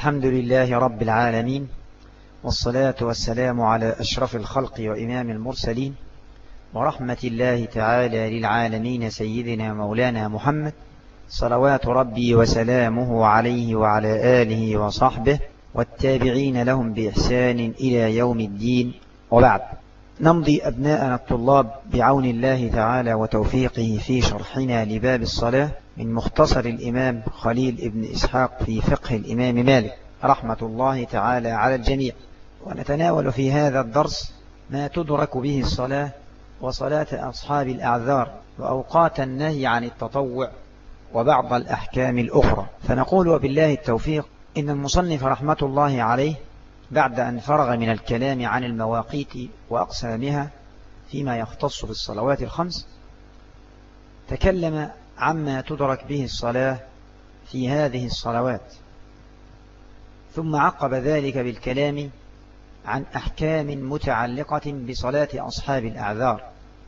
الحمد لله رب العالمين، والصلاة والسلام على أشرف الخلق وإمام المرسلين، ورحمة الله تعالى للعالمين سيدنا مولانا محمد صلوات ربي وسلامه عليه وعلى آله وصحبه والتابعين لهم بإحسان إلى يوم الدين. وبعد، نمضي أبناءنا الطلاب بعون الله تعالى وتوفيقه في شرحنا لباب الصلاة من مختصر الإمام خليل ابن إسحاق في فقه الإمام مالك رحمة الله تعالى على الجميع. ونتناول في هذا الدرس ما تدرك به الصلاة وصلاة أصحاب الأعذار وأوقات النهي عن التطوع وبعض الأحكام الأخرى. فنقول وبالله التوفيق إن المصنف رحمة الله عليه بعد أن فرغ من الكلام عن المواقيت وأقسامها فيما يختص بالصلوات الخمس، تكلم عما تدرك به الصلاة في هذه الصلوات، ثم عقب ذلك بالكلام عن أحكام متعلقة بصلاة أصحاب الأعذار.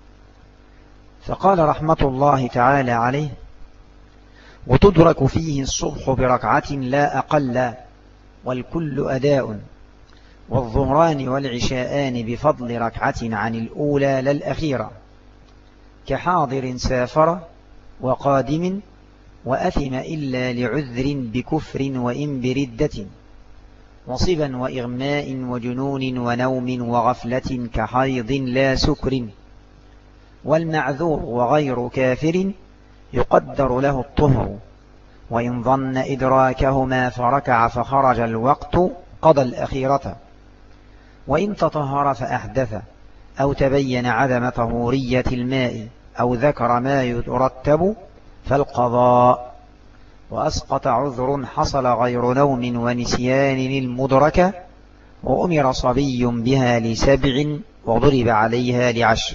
فقال رحمة الله تعالى عليه: وتدرك فيه الصبح بركعة لا أقل والكل أداء، والظهران والعشاءان بفضل ركعة عن الأولى لا الأخيرة، كحاضر سافر وقادم وأثم إلا لعذر بكفر وإن بردة، وصبا وإغماء وجنون ونوم وغفلة كحيض لا سكر، والمعذور وغير كافر يقدر له الطهر، وإن ظن إدراكهما فركع فخرج الوقت قضى الأخيرة، وإن تطهر فأحدث أو تبين عدم طهورية الماء أو ذكر ما يترتب فالقضاء، وأسقط عذر حصل غير نوم ونسيان المدركة، وأمر صبي بها ل7 وضرب عليها ل10.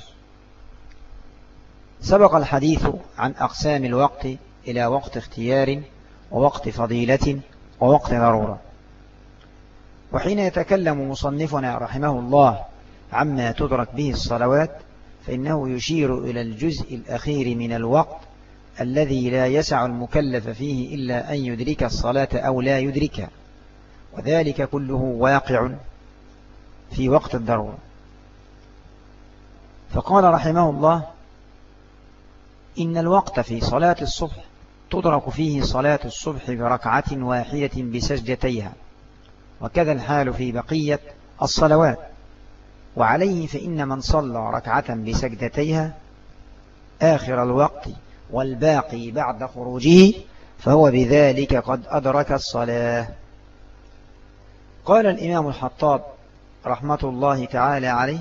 سبق الحديث عن أقسام الوقت إلى وقت اختيار ووقت فضيلة ووقت ضرورة. وحين يتكلم مصنفنا رحمه الله عما تدرك به الصلوات، فإنه يشير إلى الجزء الأخير من الوقت الذي لا يسع المكلف فيه إلا أن يدرك الصلاة أو لا يدركها، وذلك كله واقع في وقت الضرورة. فقال رحمه الله: إن الوقت في صلاة الصبح تدرك فيه صلاة الصبح بركعة واحدة بسجدتيها، وكذا الحال في بقية الصلوات. وعليه فإن من صلى ركعة بسجدتيها آخر الوقت والباقي بعد خروجه فهو بذلك قد أدرك الصلاة. قال الإمام الحطاب رحمة الله تعالى عليه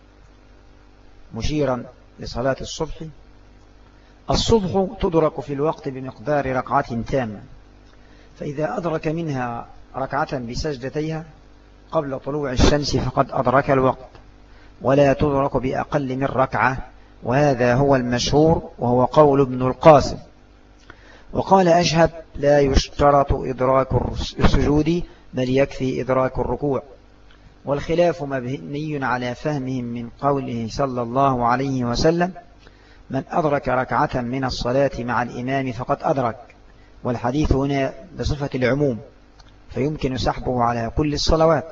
مشيرا لصلاة الصبح: الصبح تدرك في الوقت بمقدار ركعة تامة، فإذا أدرك منها ركعة بسجدتيها قبل طلوع الشمس فقد أدرك الوقت، ولا تدرك بأقل من ركعة، وهذا هو المشهور وهو قول ابن القاسم. وقال أشهب: لا يشترط إدراك السجود بل يكفي إدراك الركوع. والخلاف مبني على فهمهم من قوله صلى الله عليه وسلم: من أدرك ركعة من الصلاة مع الإمام فقد أدرك، والحديث هنا بصفة العموم فيمكن سحبه على كل الصلوات.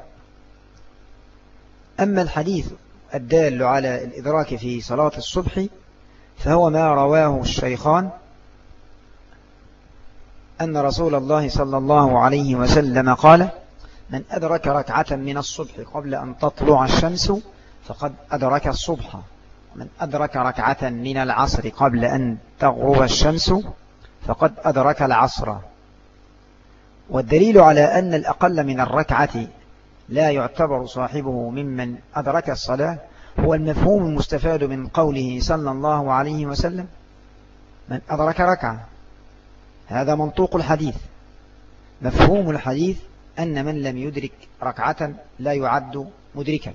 أما الحديث الدال على الإدراك في صلاة الصبح فهو ما رواه الشيخان أن رسول الله صلى الله عليه وسلم قال: من أدرك ركعة من الصبح قبل أن تطلع الشمس فقد أدرك الصبح، ومن أدرك ركعة من العصر قبل أن تغرب الشمس فقد أدرك العصر. والدليل على أن الأقل من الركعة لا يعتبر صاحبه ممن أدرك الصلاة هو المفهوم المستفاد من قوله صلى الله عليه وسلم: من أدرك ركعة. هذا منطوق الحديث. مفهوم الحديث أن من لم يدرك ركعة لا يعد مدركا.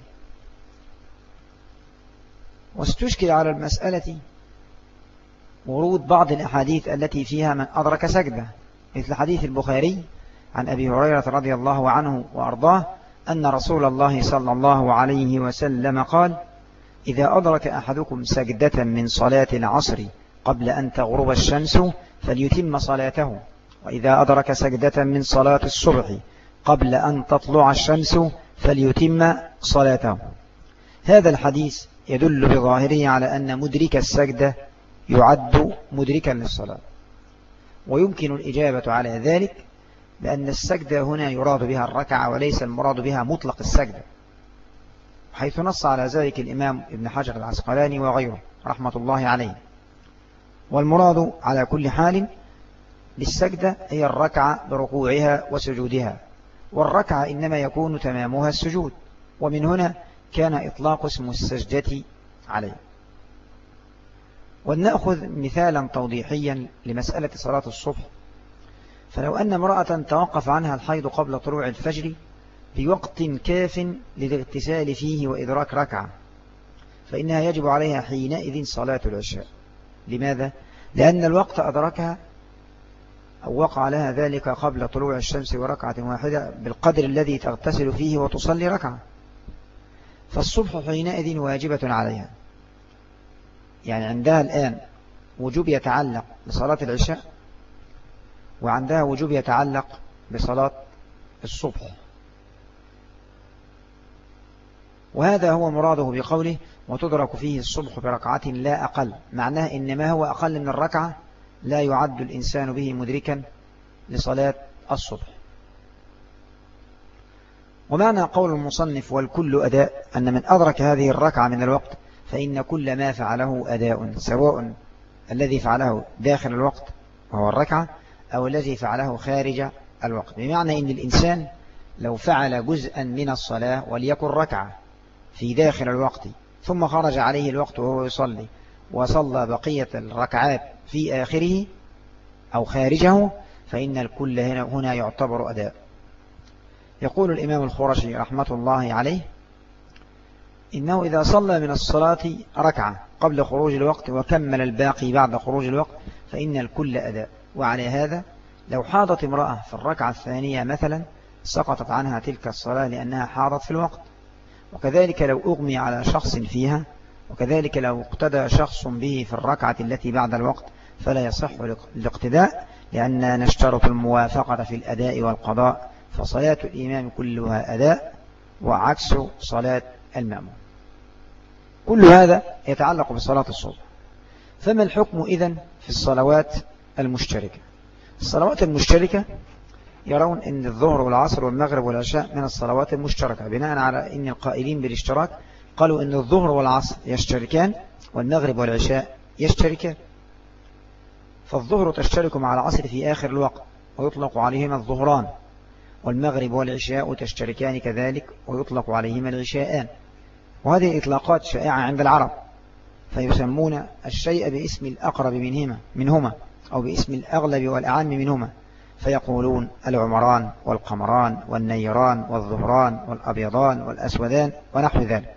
واستشكل على المسألة ورود بعض الأحاديث التي فيها من أدرك سجدة، مثل حديث البخاري عن أبي هريرة رضي الله عنه وأرضاه أن رسول الله صلى الله عليه وسلم قال: إذا أدرك أحدكم سجدة من صلاة العصر قبل أن تغرب الشمس فليتم صلاته، وإذا أدرك سجدة من صلاة الصبح قبل أن تطلع الشمس فليتم صلاته. هذا الحديث يدل بظاهره على أن مدرك السجدة يعد مدركا للصلاة. ويمكن الإجابة على ذلك بأن السجدة هنا يراد بها الركعة وليس المراد بها مطلق السجدة، حيث نص على ذلك الإمام ابن حجر العسقلاني وغيره رحمة الله عليه. والمراد على كل حال بالسجدة هي الركعة بركوعها وسجودها، والركعة إنما يكون تمامها السجود، ومن هنا كان إطلاق اسم السجدة عليه. ولنأخذ مثالا توضيحيا لمسألة صلاة الصبح. فلو أن امرأة توقف عنها الحيض قبل طلوع الفجر بوقت كاف للاغتسال فيه وإدراك ركعة، فإنها يجب عليها حينئذ صلاة العشاء. لماذا؟ لأن الوقت أدركها أو وقع لها ذلك قبل طلوع الشمس وركعة واحدة بالقدر الذي تغتسل فيه وتصلي ركعة، فالصبح حينئذ واجبة عليها. يعني عندها الآن وجوب يتعلق بصلاة العشاء، وعندها وجوب يتعلق بصلاة الصبح. وهذا هو مراده بقوله وتدرك فيه الصبح بركعة لا أقل، معناه إن ما هو أقل من الركعة لا يعد الإنسان به مدركا لصلاة الصبح. ومعنى قول المصنف والكل أداء أن من أدرك هذه الركعة من الوقت فإن كل ما فعله أداء، سواء الذي فعله داخل الوقت وهو الركعة أو الذي فعله خارج الوقت. بمعنى إن الإنسان لو فعل جزءا من الصلاة وليكن ركعة في داخل الوقت ثم خرج عليه الوقت وهو يصلي وصلى بقية الركعات في آخره أو خارجه فإن الكل هنا يعتبر أداء. يقول الإمام الخرشي رحمة الله عليه إنه إذا صلى من الصلاة ركعة قبل خروج الوقت وكمل الباقي بعد خروج الوقت فإن الكل أداء. وعلى هذا لو حاضت امرأة في الركعة الثانية مثلا سقطت عنها تلك الصلاة لأنها حاضت في الوقت، وكذلك لو أغمي على شخص فيها، وكذلك لو اقتدى شخص به في الركعة التي بعد الوقت فلا يصح الاقتداء، لأننا نشترط الموافقة في الأداء والقضاء، فصلاة الإمام كلها أداء وعكس صلاة المأموم. كل هذا يتعلق بصلاة الصبح. فما الحكم إذن في الصلوات المشتركة؟ الصلوات المشتركة يرون أن الظهر والعصر والمغرب والعشاء من الصلوات المشتركة، بناء على أن القائلين بالاشتراك قالوا أن الظهر والعصر يشتركان والمغرب والعشاء يشتركان. فالظهر تشترك مع العصر في آخر الوقت ويطلق عليهما الظهران، والمغرب والعشاء تشتركان كذلك ويطلق عليهما العشاءان. وهذه إطلاقات شائعة عند العرب، فيسمون الشيء باسم الأقرب منهما أو باسم الأغلب والأعم منهما، فيقولون العمران والقمران والنيران والظهران والأبيضان والأسودان ونحو ذلك.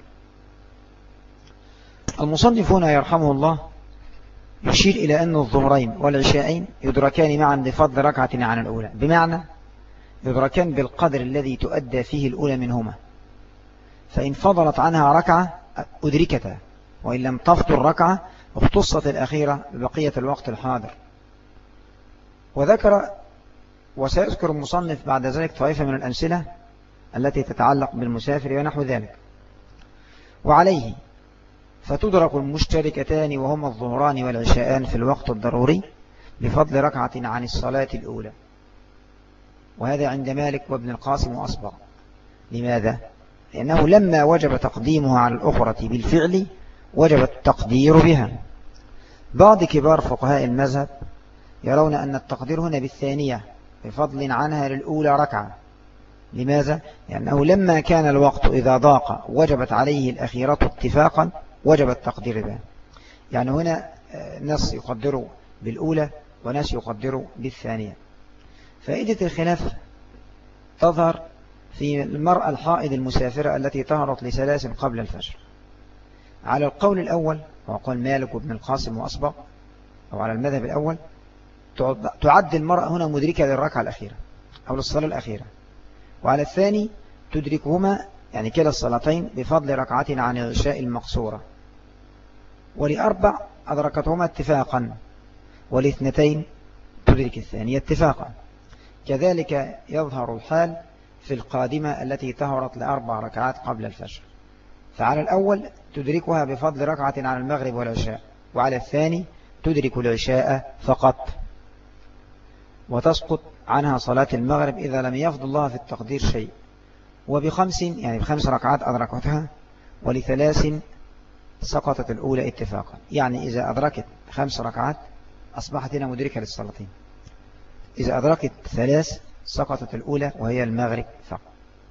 المصنف هنا يرحمه الله يشير إلى أن الظهرين والعشاءين يدركان معا بفضل ركعة عن الأولى، بمعنى يدركان بالقدر الذي تؤدى فيه الأولى منهما، فإن فضلت عنها ركعة أدركتا، وإن لم تفضل ركعة اختصت الأخيرة ببقية الوقت الحاضر. وسيذكر المصنف بعد ذلك طائفة من الأمثلة التي تتعلق بالمسافر ونحو ذلك. وعليه فتدرك المشتركتان وهما الظهران والعشاءان في الوقت الضروري بفضل ركعة عن الصلاة الأولى، وهذا عند مالك وابن القاسم وأصبغ. لماذا؟ لأنه لما وجب تقديمها على الأخرى بالفعل وجب التقدير بها. بعض كبار فقهاء المذهب يرون أن التقدير هنا بالثانية بفضل عنها للأولى ركعة. لماذا؟ لأنه لما كان الوقت إذا ضاق وجبت عليه الأخيرة اتفاقا وجب التقدير بها. يعني هنا ناس يقدروا بالأولى وناس يقدروا بالثانية. فائدة الخلاف تظهر في المرأة الحائض المسافرة التي طهرت لثلاث قبل الفجر. على القول الأول وقال مالك وابن القاسم وأصبغ، أو على المذهب الأول تعد المرأة هنا مدركة للركعة الأخيرة أو للصلاة الأخيرة. وعلى الثاني تدركهما يعني كلا الصلاتين بفضل ركعة عن العشاء المقصورة. ولأربع أدركتهما اتفاقا، والاثنتين تدرك الثانية اتفاقا. كذلك يظهر الحال في القادمة التي طهرت ل4 ركعات قبل الفجر، فعلى الأول تدركها بفضل ركعة على المغرب والعشاء، وعلى الثاني تدرك العشاء فقط، وتسقط عنها صلاة المغرب إذا لم يفضل لها في التقدير شيء. وب5 يعني ب5 ركعات أدركتها، ول3 سقطت الأولى اتفاقا. يعني إذا أدركت 5 ركعات أصبحت هنا مدركة للصلاتين، إذا أدركت 3 سقطت الأولى وهي المغرب فقط.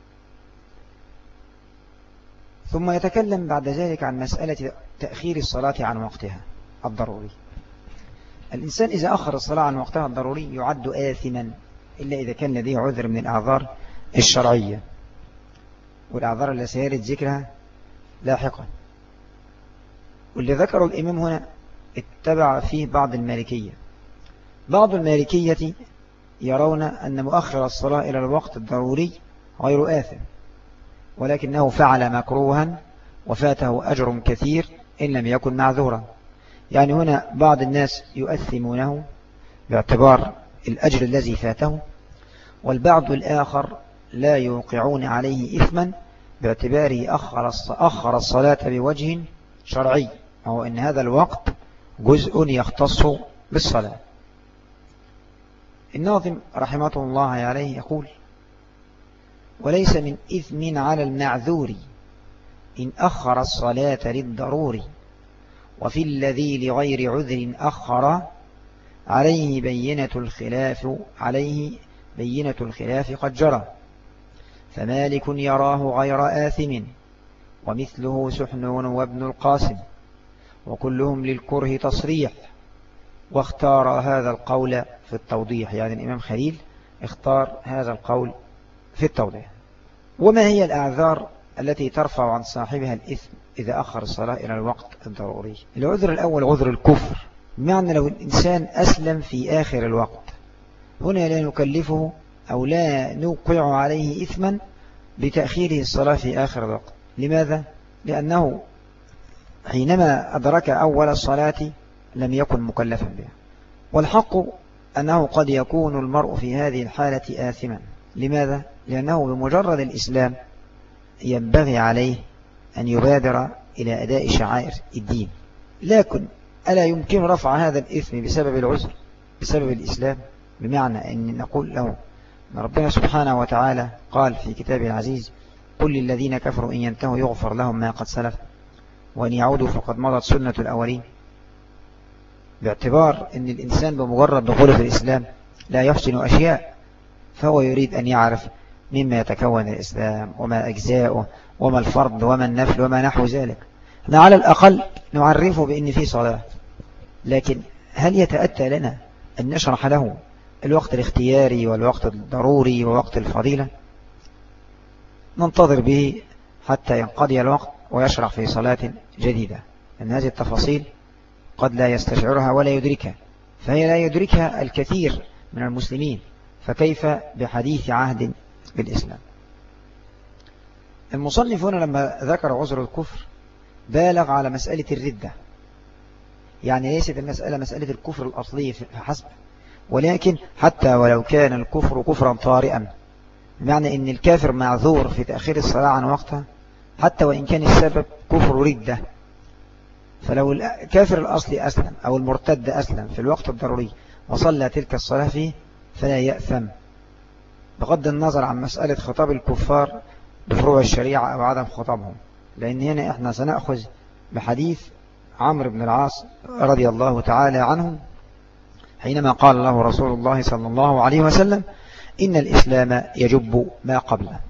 ثم يتكلم بعد ذلك عن مسألة تأخير الصلاة عن وقتها الضروري. الإنسان إذا أخر الصلاة عن وقتها الضروري يعد آثما، إلا إذا كان لديه عذر من الأعذار الشرعية، والأعذار التي سيرد ذكرها لاحقا. واللي ذكره الإمام هنا اتبع فيه بعض المالكية. بعض المالكية يرون أن مؤخر الصلاة إلى الوقت الضروري غير آثم، ولكنه فعل مكروها وفاته أجر كثير إن لم يكن معذورا. يعني هنا بعض الناس يؤثمونه باعتبار الأجر الذي فاته، والبعض الآخر لا يوقعون عليه إثما باعتباره أخر الصلاة بوجه شرعي، أو أن هذا الوقت جزء يختص بالصلاة. الناظم رحمة الله عليه يقول: وليس من إثم على المعذور إن أخر الصلاة للضرور، وفي الذي لغير عذر أخر عليه بينة الخلاف قد جرى، فمالك يراه غير آثم، ومثله سحنون وابن القاسم، وكلهم للكره تصريح، واختار هذا القول في التوضيح. يعني الإمام خليل اختار هذا القول في التوضيح. وما هي الأعذار التي ترفع عن صاحبها الإثم إذا أخر الصلاة إلى الوقت الضروري؟ العذر الأول عذر الكفر، بمعنى لو الإنسان أسلم في آخر الوقت، هنا لا نكلفه أو لا نوقع عليه إثما بتأخيره الصلاة في آخر الوقت. لماذا؟ لأنه حينما أدرك أول الصلاة لم يكن مكلفا بها. والحق أنه قد يكون المرء في هذه الحالة آثما. لماذا؟ لأنه بمجرد الإسلام ينبغي عليه أن يبادر إلى أداء شعائر الدين، لكن ألا يمكن رفع هذا الإثم بسبب العذر بسبب الإسلام؟ بمعنى أن نقول له أن ربنا سبحانه وتعالى قال في كتابه العزيز: قل للذين كفروا إن ينتهوا يغفر لهم ما قد سلف وإن يعودوا فقد مضت سنة الأولين. باعتبار أن الإنسان بمجرد دخوله في الإسلام لا يحسن أشياء، فهو يريد أن يعرف مما يتكون الإسلام وما أجزاؤه وما الفرض وما النفل وما نحو ذلك. على الأقل نعرفه بأن في صلاة، لكن هل يتأتى لنا أن نشرح له الوقت الاختياري والوقت الضروري ووقت الفضيلة؟ ننتظر به حتى ينقضي الوقت ويشرح في صلاة جديدة، أن هذه التفاصيل قد لا يستشعرها ولا يدركها، فهي لا يدركها الكثير من المسلمين، فكيف بحديث عهد بالإسلام؟ المصنف هنا لما ذكر عذر الكفر بالغ على مسألة الردة، يعني ليست المسألة مسألة الكفر الأصلي فحسب، ولكن حتى ولو كان الكفر كفرا طارئا، بمعنى أن الكافر معذور في تأخير الصلاة عن وقتها حتى وإن كان السبب كفر ردة. فلو الكافر الأصلي أسلم أو المرتد أسلم في الوقت الضروري وصلى تلك الصلاة فيه فلا يأثم، بغض النظر عن مسألة خطاب الكفار بفروع الشريعة أو عدم خطابهم، لأن هنا إحنا سنأخذ بحديث عمرو بن العاص رضي الله تعالى عنه حينما قال له رسول الله صلى الله عليه وسلم: إن الإسلام يجب ما قبله.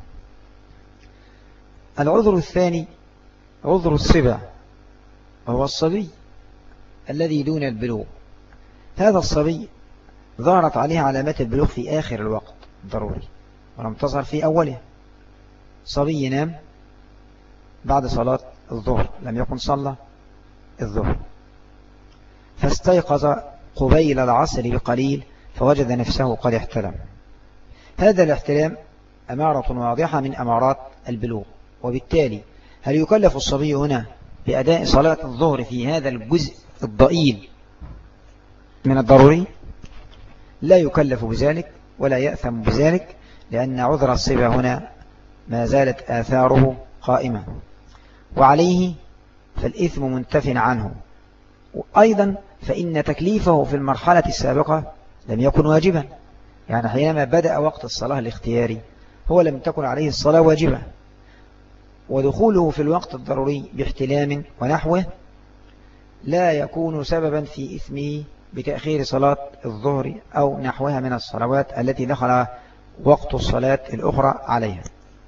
العذر الثاني عذر الصبا، وهو الصبي الذي دون البلوغ. هذا الصبي ظهرت عليه علامات البلوغ في آخر الوقت الضروري ولم تظهر في أوله. صبي ينام بعد صلاة الظهر، لم يكن صلى الظهر، فاستيقظ قبيل العصر بقليل فوجد نفسه قد احتلم. هذا الاحتلام أمارة واضحة من أمارات البلوغ، وبالتالي هل يكلف الصبي هنا بأداء صلاة الظهر في هذا الجزء الضئيل من الضروري؟ لا يكلف بذلك ولا يأثم بذلك، لأن عذر الصبا هنا ما زالت آثاره قائمة، وعليه فالإثم منتف عنه. وأيضا فإن تكليفه في المرحلة السابقة لم يكن واجبا، يعني حينما بدأ وقت الصلاة الاختياري هو لم تكن عليه الصلاة واجبة، ودخوله في الوقت الضروري باحتلام ونحوه لا يكون سببا في إثمه بتأخير صلاة الظهر أو نحوها من الصلوات التي دخل وقت الصلاة الأخرى عليها.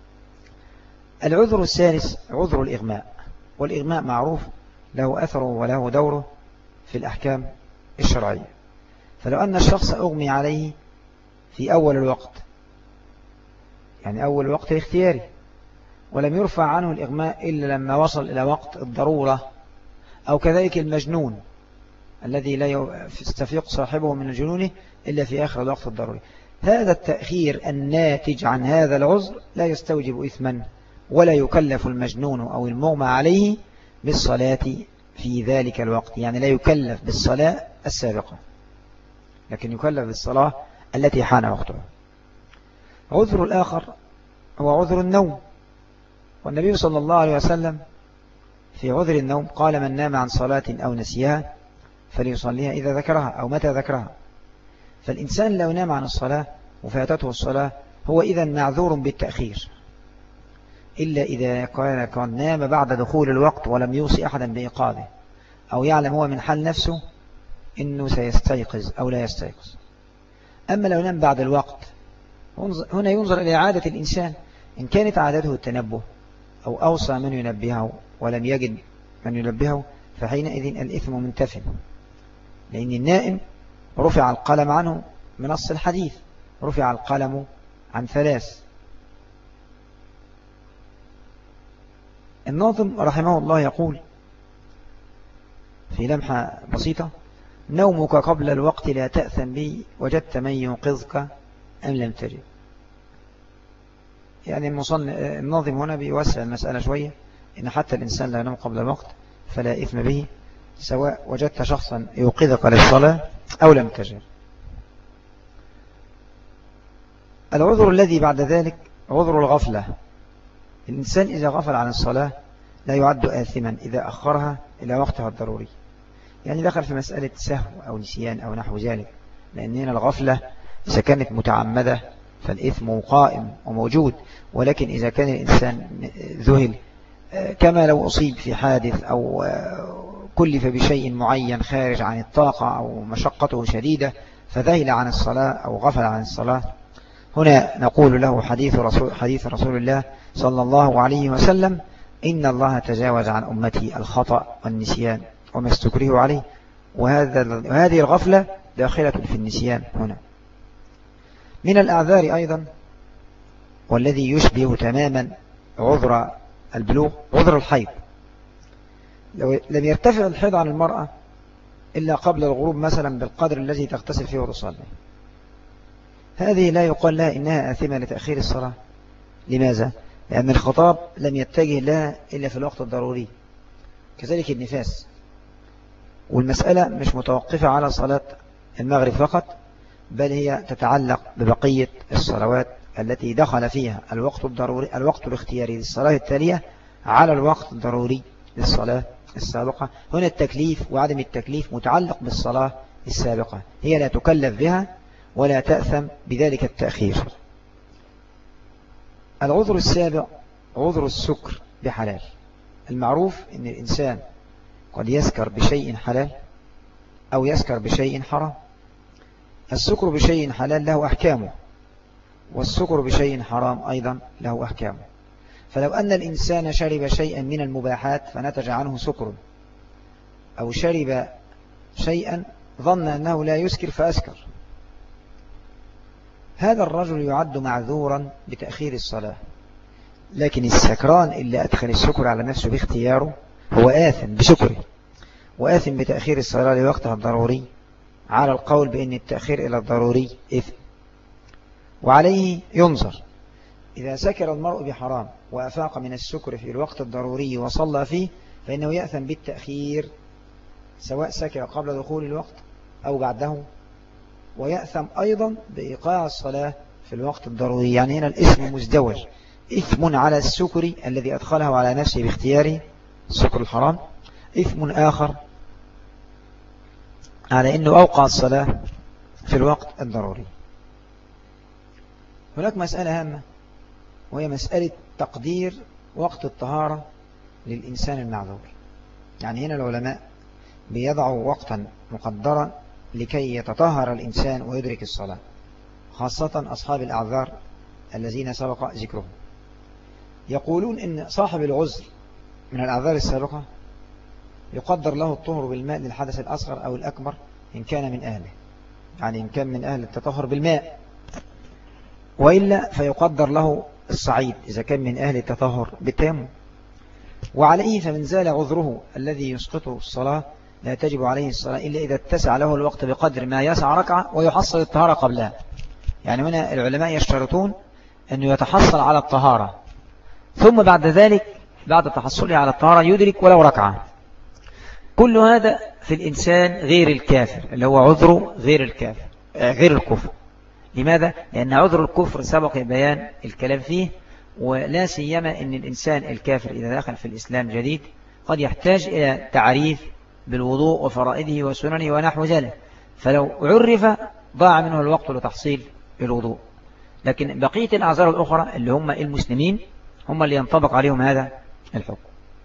العذر الثالث عذر الإغماء، والإغماء معروف له أثره وله دوره في الأحكام الشرعية. فلو أن الشخص أغمي عليه في أول الوقت، يعني أول الوقت الاختياري، ولم يرفع عنه الإغماء إلا لما وصل إلى وقت الضرورة، أو كذلك المجنون الذي لا يستفيق صاحبه من جنونه إلا في آخر الوقت الضروري، هذا التأخير الناتج عن هذا العذر لا يستوجب إثما، ولا يكلف المجنون أو المغمى عليه بالصلاة في ذلك الوقت، يعني لا يكلف بالصلاة السابقة، لكن يكلف بالصلاة التي حان وقتها. عذر الآخر هو عذر النوم، والنبي صلى الله عليه وسلم في عذر النوم قال: من نام عن صلاة أو نسيها فليصليها إذا ذكرها أو متى ذكرها. فالإنسان لو نام عن الصلاة وفاتته الصلاة هو إذا معذور بالتأخير، إلا إذا كان نام بعد دخول الوقت ولم يوصي أحدا بإيقاظه، أو يعلم هو من حال نفسه إنه سيستيقظ أو لا يستيقظ. أما لو نام بعد الوقت هنا ينظر إلى عادة الإنسان، إن كانت عادته التنبه أو أوصى من ينبهه ولم يجد من ينبهه فحينئذ الإثم منتفن، لأن النائم رفع القلم عنه من نص الحديث، رفع القلم عن 3. الناظم رحمه الله يقول في لمحة بسيطة: نومك قبل الوقت لا تأثم به، وجدت من ينقذك أم لم تجد. يعني الناظم هنا بيوسع المسألة شوية، إن حتى الإنسان لا ينام قبل الوقت فلا إثم به، سواء وجدت شخصا يوقظك للصلاة أو لم تجد. العذر الذي بعد ذلك عذر الغفلة. الإنسان إذا غفل عن الصلاة لا يعد آثما إذا أخرها إلى وقتها الضروري، يعني دخل في مسألة سهو أو نسيان أو نحو ذلك، لأن هنا الغفلة إذا كانت متعمدة فالإثم قائم وموجود، ولكن إذا كان الإنسان ذهل كما لو أصيب في حادث أو كلف بشيء معين خارج عن الطاقة أو مشقته شديدة فذهل عن الصلاة أو غفل عن الصلاة، هنا نقول له حديث رسول الله صلى الله عليه وسلم: إن الله تجاوز عن أمتي الخطأ والنسيان وما استكرهوا عليه. وهذه الغفلة داخلة في النسيان هنا. من الأعذار أيضا والذي يشبه تماما عذر البلوغ عذر الحيض. لو لم يرتفع الحيض عن المرأة إلا قبل الغروب مثلا بالقدر الذي تغتسل فيه وتصلي، هذه لا يقال لها إنها آثمة لتأخير الصلاة. لماذا؟ لأن الخطاب لم يتجه لها إلا في الوقت الضروري. كذلك النفاس، والمسألة مش متوقفة على صلاة المغرب فقط، بل هي تتعلق ببقية الصلوات التي دخل فيها الوقت الاختياري للصلاة التالية على الوقت الضروري للصلاة السابقة. هنا التكليف وعدم التكليف متعلق بالصلاة السابقة، هي لا تكلف بها ولا تأثم بذلك التأخير. العذر السابع عذر السكر بحلال. المعروف أن الإنسان قد يسكر بشيء حلال أو يسكر بشيء حرام. السكر بشيء حلال له أحكامه، والسكر بشيء حرام أيضا له أحكامه. فلو أن الإنسان شرب شيئا من المباحات فنتج عنه سكر، أو شرب شيئا ظن أنه لا يسكر فأسكر، هذا الرجل يعد معذورا بتأخير الصلاة. لكن السكران اللي أدخل السكر على نفسه باختياره هو آثم بسكره، وآثم بتأخير الصلاة لوقتها الضروري، على القول بأن التأخير إلى الضروري إثم. وعليه ينظر إذا سكر المرء بحرام وأفاق من السكر في الوقت الضروري وصلى فيه فإنه يأثم بالتأخير، سواء سكر قبل دخول الوقت أو بعده، ويأثم أيضا بإيقاع الصلاة في الوقت الضروري، يعني هنا الاسم مزدوج، إثم على السكر الذي أدخله على نفسه باختياره، السكر الحرام، إثم آخر على أنه أوقع الصلاة في الوقت الضروري. هناك مسألة هامة وهي مسألة تقدير وقت الطهارة للإنسان المعذور. يعني هنا العلماء بيضعوا وقتا مقدرا لكي يتطهر الإنسان ويدرك الصلاة، خاصة أصحاب الأعذار الذين سبق ذكرهم. يقولون إن صاحب العذر من الأعذار السابقة يقدر له الطهر بالماء للحدث الأصغر أو الأكبر إن كان من أهله، يعني إن كان من أهل التطهر بالماء، وإلا فيقدر له الصعيد إذا كان من أهل التطهر بالتيمم. وعليه فمن زال عذره الذي يسقطه الصلاة لا تجب عليه الصلاة إلا إذا اتسع له الوقت بقدر ما يسع ركعة ويحصل الطهارة قبلها. يعني هنا العلماء يشترطون أنه يتحصل على الطهارة، ثم بعد ذلك بعد تحصله على الطهارة يدرك ولو ركعة. كل هذا في الإنسان غير الكافر، اللي هو عذره غير الكافر غير الكفر. لماذا؟ لأن عذر الكفر سبق بيان الكلام فيه، ولا سيما أن الإنسان الكافر إذا دخل في الإسلام جديد قد يحتاج إلى تعريف بالوضوء وفرائده وسننه ونحو ذلك، فلو عرف ضاع منه الوقت لتحصيل الوضوء. لكن بقية الأعذار الأخرى اللي هم المسلمين هم اللي ينطبق عليهم هذا الحكم.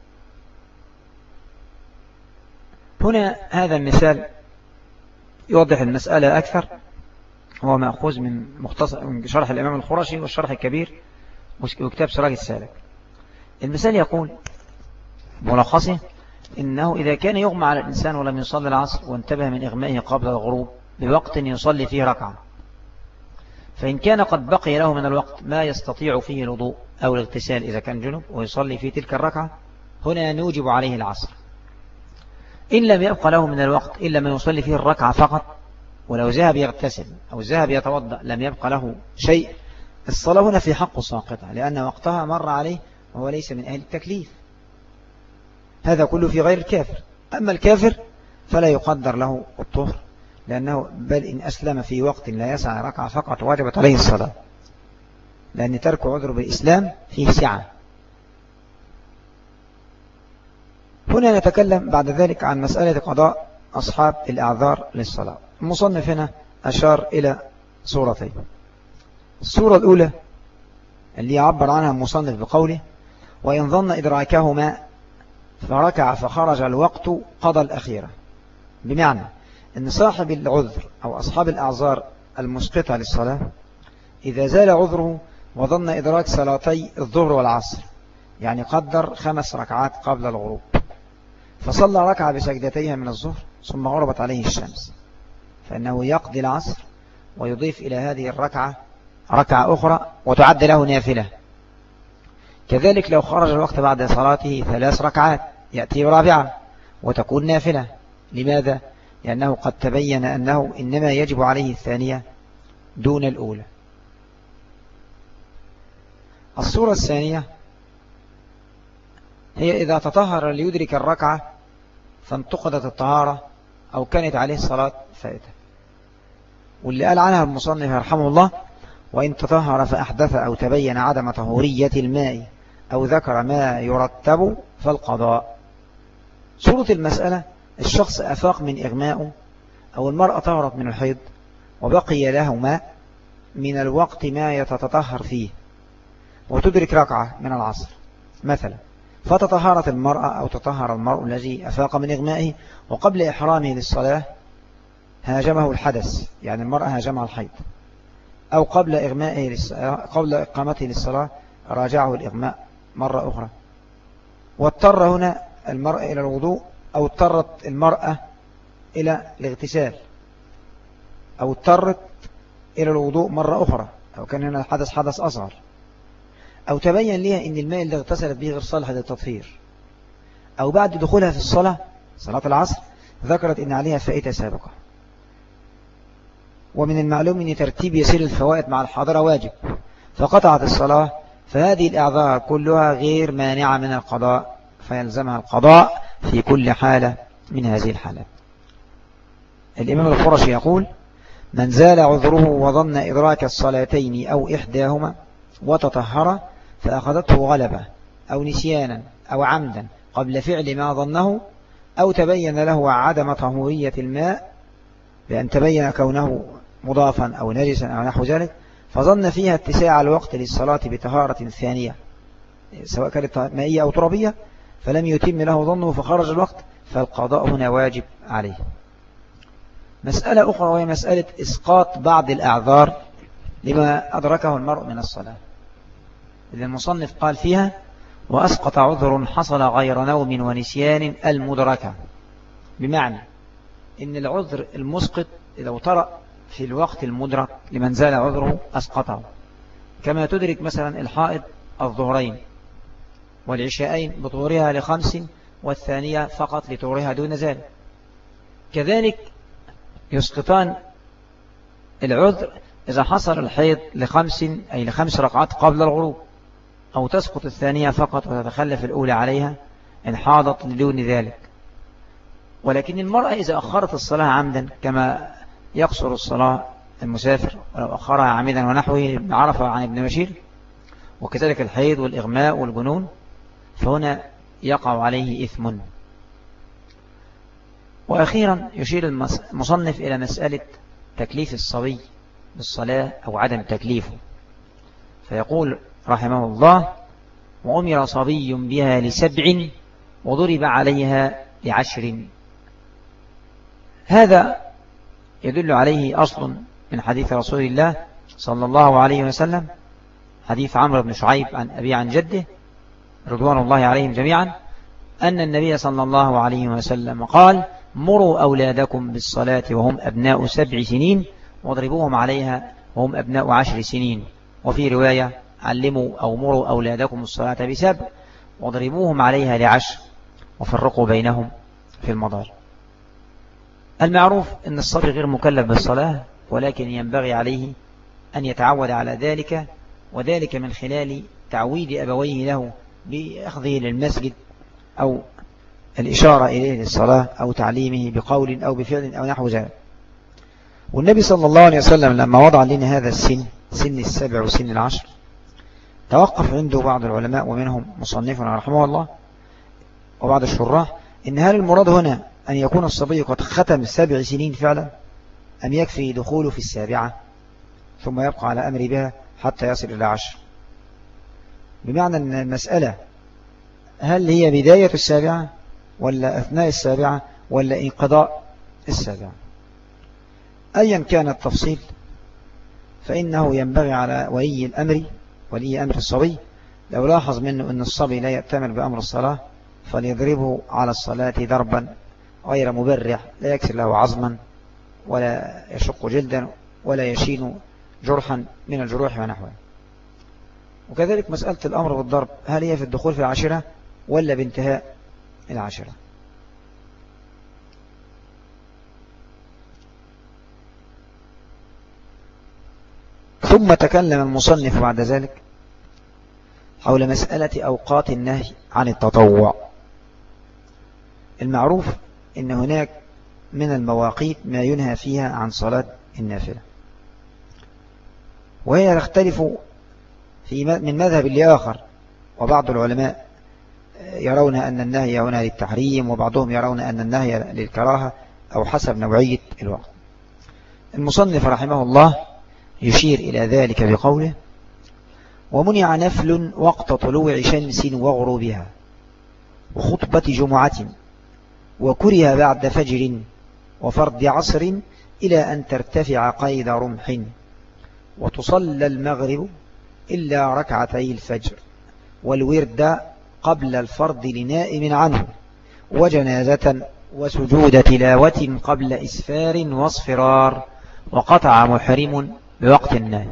هنا هذا المثال يوضح المسألة أكثر، هو مأخوذ من شرح الإمام الخرشي والشرح الكبير وكتاب سراج السالك. المثال يقول ملخصه إنه إذا كان يغمى على الإنسان ولم يصلي العصر وانتبه من إغمائه قبل الغروب بوقت يصلي فيه ركعة، فإن كان قد بقي له من الوقت ما يستطيع فيه الوضوء أو الاغتسال إذا كان جنب ويصلي في تلك الركعة، هنا نوجب عليه العصر. إن لم يبقى له من الوقت إلا ما يصلي فيه الركعة فقط، ولو ذهب يغتسل أو ذهب يتوضأ لم يبقى له شيء، الصلاة هنا في حقه ساقطة لأن وقتها مر عليه وهو ليس من أهل التكليف. هذا كله في غير الكافر. أما الكافر فلا يقدر له الطهر، لأنه بل إن أسلم في وقت لا يسع ركعة فقط واجبت عليه الصلاة، لأن ترك عذر بالإسلام فيه سعة. هنا نتكلم بعد ذلك عن مسألة قضاء أصحاب الأعذار للصلاة. المصنف هنا أشار إلى صورتين. الصورة الأولى اللي يعبر عنها المصنف بقوله وإن ظن إدراكهما فركع فخرج الوقت قضى الأخيرة، بمعنى أن صاحب العذر أو أصحاب الأعذار المسقطة للصلاة إذا زال عذره وظن إدراك صلاتي الظهر والعصر، يعني قدر 5 ركعات قبل الغروب، فصلى ركعة بسجدتيها من الظهر ثم غربت عليه الشمس، فإنه يقضي العصر ويضيف إلى هذه الركعة ركعة أخرى وتعد له نافلة. كذلك لو خرج الوقت بعد صلاته 3 ركعات يأتي رابعة وتكون نافلة. لماذا؟ لأنه قد تبين أنه إنما يجب عليه الثانية دون الأولى. الصورة الثانية هي إذا تطهر ليدرك الركعة فانتقدت الطهارة أو كانت عليه الصلاة فائتة، واللي قال عنها المصنف رحمه الله وإن تطهر فأحدث أو تبين عدم طهورية الماء أو ذكر ما يرتب فالقضاء. صورة المسألة الشخص أفاق من إغماء أو المرأة طهرت من الحيض وبقي له ماء من الوقت ما يتطهر فيه وتدرك ركعة من العصر مثلا، فتطهرت المرأة أو تطهر المرء الذي أفاق من إغمائه وقبل إحرامه للصلاة هاجمه الحدث، يعني المرأة هاجمها الحيض، أو قبل إقامته للصلاة راجعه الإغماء مرة أخرى، واضطر هنا المرأة إلى الوضوء أو اضطرت المرأة إلى الاغتسال أو اضطرت إلى الوضوء مرة أخرى، أو كان هنا الحدث حدث أصغر، أو تبين لها أن الماء اللي اغتسلت به غير صالح للتطهير، أو بعد دخولها في الصلاة صلاة العصر ذكرت أن عليها فائتة سابقة. ومن المعلوم أن ترتيب يسير الفوائد مع الحاضرة واجب فقطعت الصلاة، فهذه الأعذار كلها غير مانعة من القضاء، فيلزمها القضاء في كل حالة من هذه الحالات. الإمام الخرشي يقول من زال عذره وظن إدراك الصلاتين أو إحداهما وتطهر فأخذته غلبة أو نسيانا أو عمدا قبل فعل ما ظنه، أو تبين له عدم طهورية الماء بأن تبين كونه مضافا أو نجسا أو نحو ذلك، فظن فيها اتساع الوقت للصلاة بطهارة ثانية سواء كانت مائية أو ترابية، فلم يتم له ظنه فخرج الوقت، فالقضاء هنا واجب عليه. مسألة أخرى وهي مسألة إسقاط بعض الأعذار لما أدركه المرء من الصلاة، إذا المصنف قال فيها: وأسقط عذر حصل غير نوم ونسيان المدركة، بمعنى إن العذر المسقط لو طرأ في الوقت المدرك لمن زال عذره أسقطه، كما تدرك مثلا الحائض الظهرين والعشاءين بطهورها ل5 والثانية فقط لطهورها دون ذلك، كذلك يسقطان العذر إذا حصل الحيض ل5 أي ل5 ركعات قبل الغروب، أو تسقط الثانية فقط وتتخلف الأولى عليها إن حاضت لدون ذلك. ولكن المرأة إذا أخرت الصلاة عمدا كما يقصر الصلاة المسافر ولو أخرها عمدا ونحوه عرفه عن ابن بشير، وكذلك الحيض والإغماء والجنون، فهنا يقع عليه إثم. وأخيرا يشير المصنف إلى مسألة تكليف الصبي بالصلاة أو عدم تكليفه، فيقول رحمه الله: وأمر صبي بها ل7 وضرب عليها ل10. هذا يدل عليه أصل من حديث رسول الله صلى الله عليه وسلم، حديث عمرو بن شعيب عن أبي عن جده رضوان الله عليهم جميعا، أن النبي صلى الله عليه وسلم قال: مروا أولادكم بالصلاة وهم أبناء 7 سنين واضربوهم عليها وهم أبناء 10 سنين. وفي رواية: علموا أو مروا أولادكم الصلاة ب7 واضربوهم عليها ل10 وفرقوا بينهم في المضاجع. المعروف أن الصبي غير مكلف بالصلاة، ولكن ينبغي عليه أن يتعود على ذلك، وذلك من خلال تعويد أبويه له بأخذه للمسجد أو الإشارة إليه للصلاة أو تعليمه بقول أو بفعل أو نحو ذلك. والنبي صلى الله عليه وسلم لما وضع لنا هذا السن، سن 7 وسن 10، توقف عنده بعض العلماء ومنهم مصنفنا رحمه الله وبعض الشراح: إن هل المراد هنا أن يكون الصبي قد ختم 7 سنين فعلا، أم يكفي دخوله في 7 ثم يبقى على أمر بها حتى يصل إلى 10؟ بمعنى أن المسألة هل هي بداية 7 ولا أثناء 7 ولا انقضاء 7؟ أيا كان التفصيل فإنه ينبغي على ولي أمر الصبي لو لاحظ منه أن الصبي لا يأتمر بأمر الصلاة فليضربه على الصلاة ضربا غير مبرح لا يكسر له عظما ولا يشق جلدا ولا يشين جرحا من الجروح ونحوه. وكذلك مسألة الأمر بالضرب هل هي في الدخول في 10 ولا بانتهاء 10؟ ثم تكلم المصنف بعد ذلك حول مسألة أوقات النهي عن التطوع. المعروف إن هناك من المواقيت ما ينهى فيها عن صلاة النافلة، وهي تختلف من مذهب لآخر، وبعض العلماء يرون أن النهي هنا للتحريم، وبعضهم يرون أن النهي للكراهة أو حسب نوعية الوقت. المصنف رحمه الله يشير إلى ذلك بقوله: ومنع نفل وقت طلوع شمس وغروبها وخطبة جمعة، وكره بعد فجر وفرض عصر إلى أن ترتفع قيد رمح، وتصلى المغرب إلا ركعتي الفجر، والورد قبل الفرض لنائم عنه، وجنازة وسجود تلاوة قبل إسفار واصفرار، وقطع محرم بوقت النهي.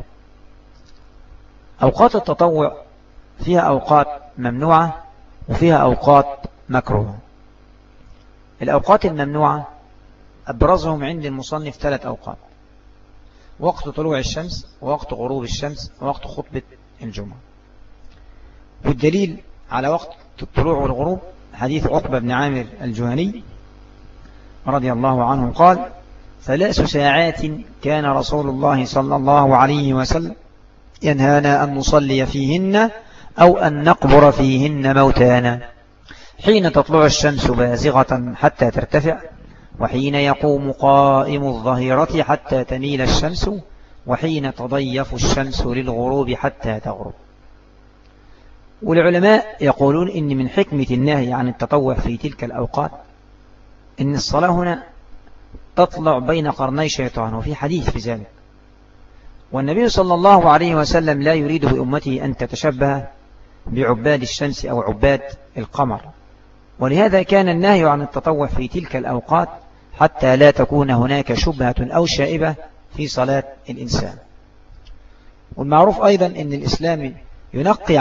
أوقات التطوع فيها أوقات ممنوعة وفيها أوقات مكروهة. الأوقات الممنوعة أبرزهم عند المصنف 3 أوقات: وقت طلوع الشمس، ووقت غروب الشمس، ووقت خطبة الجمعة. والدليل على وقت الطلوع والغروب حديث عقبة بن عامر الجهني رضي الله عنه قال: 3 ساعات كان رسول الله صلى الله عليه وسلم ينهانا أن نصلي فيهن أو أن نقبر فيهن موتانا، حين تطلع الشمس بازغة حتى ترتفع، وحين يقوم قائم الظهيرة حتى تميل الشمس، وحين تضيف الشمس للغروب حتى تغرب. والعلماء يقولون إن من حكمة النهي عن التطوع في تلك الأوقات إن الصلاة هنا تطلع بين قرني شيطان، وفي حديث في ذلك. والنبي صلى الله عليه وسلم لا يريد بأمته أن تتشبه بعباد الشمس أو عباد القمر، ولهذا كان النهي عن التطوع في تلك الأوقات حتى لا تكون هناك شبهة أو شائبة في صلاة الإنسان. والمعروف أيضا أن الإسلام ينقي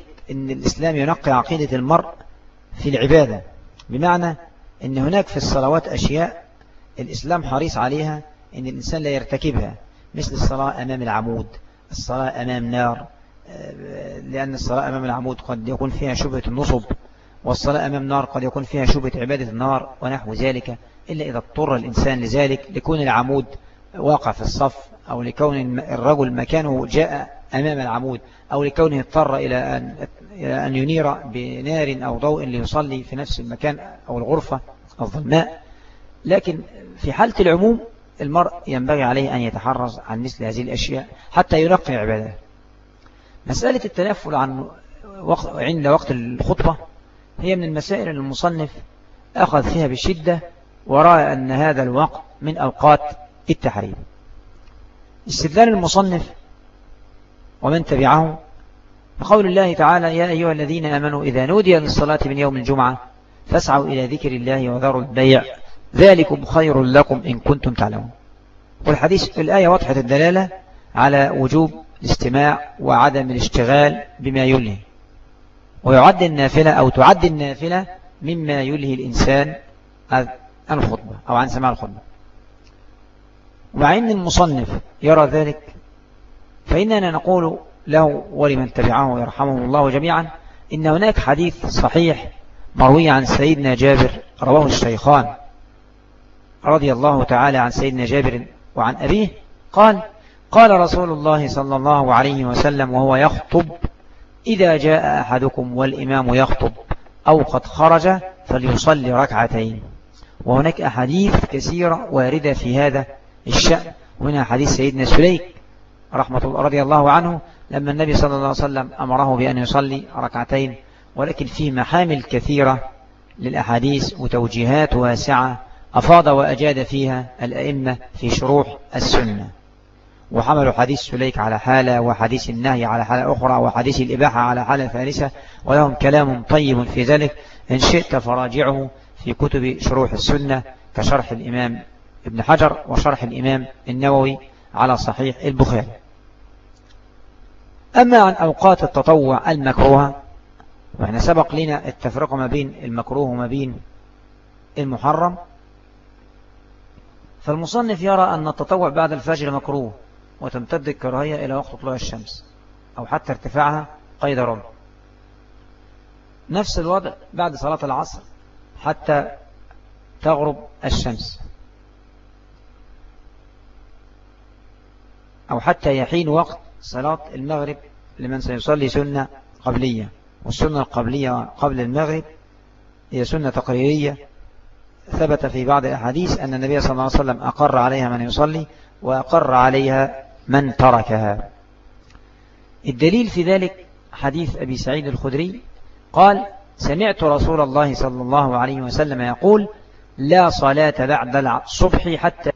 عقيدة المرء في العبادة، بمعنى أن هناك في الصلوات أشياء الإسلام حريص عليها أن الإنسان لا يرتكبها، مثل الصلاة أمام العمود، الصلاة أمام نار، لأن الصلاة أمام العمود قد يكون فيها شبهة النصب، والصلاة أمام نار قد يكون فيها شبهة عبادة النار ونحو ذلك، إلا إذا اضطر الإنسان لذلك، لكون العمود واقع في الصف، أو لكون الرجل مكانه جاء أمام العمود، أو لكونه اضطر إلى أن ينير بنار أو ضوء ليصلي في نفس المكان أو الغرفة الظلماء. لكن في حالة العموم المرء ينبغي عليه أن يتحرز عن مثل هذه الأشياء حتى ينقي عباده. مسألة التنفل عند وقت الخطبة هي من المسائل المصنف أخذ فيها بشدة، ورأى أن هذا الوقت من أوقات التحريم. استدلال المصنف ومن تبعه بقول الله تعالى: يا أيها الذين آمنوا إذا نودي للصلاة من يوم الجمعة فاسعوا إلى ذكر الله وذروا البيع ذلكم خير لكم إن كنتم تعلمون. والحديث الآية واضحة الدلالة على وجوب الاستماع وعدم الاشتغال بما يلهي، ويعد النافلة أو تعد النافلة مما يلهي الإنسان عن الخطبة أو عن سماع الخطبة. ومع أن المصنف يرى ذلك، فإننا نقول له ولمن تبعه يرحمه الله جميعا إن هناك حديث صحيح مروي عن سيدنا جابر رواه الشيخان رضي الله تعالى عن سيدنا جابر وعن أبيه قال: قال رسول الله صلى الله عليه وسلم وهو يخطب: إذا جاء أحدكم والإمام يخطب أو قد خرج فليصلي ركعتين. وهناك أحاديث كثيرة واردة في هذا الشأن. هنا حديث سيدنا سليك رحمة الله رضي الله عنه لما النبي صلى الله عليه وسلم أمره بأن يصلي ركعتين، ولكن فيه محامل كثيرة للأحاديث وتوجيهات واسعة أفاض وأجاد فيها الأئمة في شروح السنة، وحملوا حديث سليك على حالة، وحديث النهي على حالة أخرى، وحديث الإباحة على حالة ثالثة، ولهم كلام طيب في ذلك إن شئت فراجعه في كتب شروح السنة كشرح الإمام ابن حجر وشرح الإمام النووي على صحيح البخاري. أما عن أوقات التطوع المكروهة، وإحنا سبق لنا التفرقة ما بين المكروه وما بين المحرم، فالمصنف يرى أن التطوع بعد الفجر مكروه، وتمتد الكراهية إلى وقت طلوع الشمس أو حتى ارتفاعها قيد رمح. نفس الوضع بعد صلاة العصر حتى تغرب الشمس، أو حتى يحين وقت صلاة المغرب لمن سيصلي سنة قبلية. والسنة القبلية قبل المغرب هي سنة تقريرية ثبت في بعض الأحاديث أن النبي صلى الله عليه وسلم أقر عليها من يصلي وأقر عليها من تركها. الدليل في ذلك حديث أبي سعيد الخدري قال: سمعت رسول الله صلى الله عليه وسلم يقول: لا صلاة بعد الصبح حتى.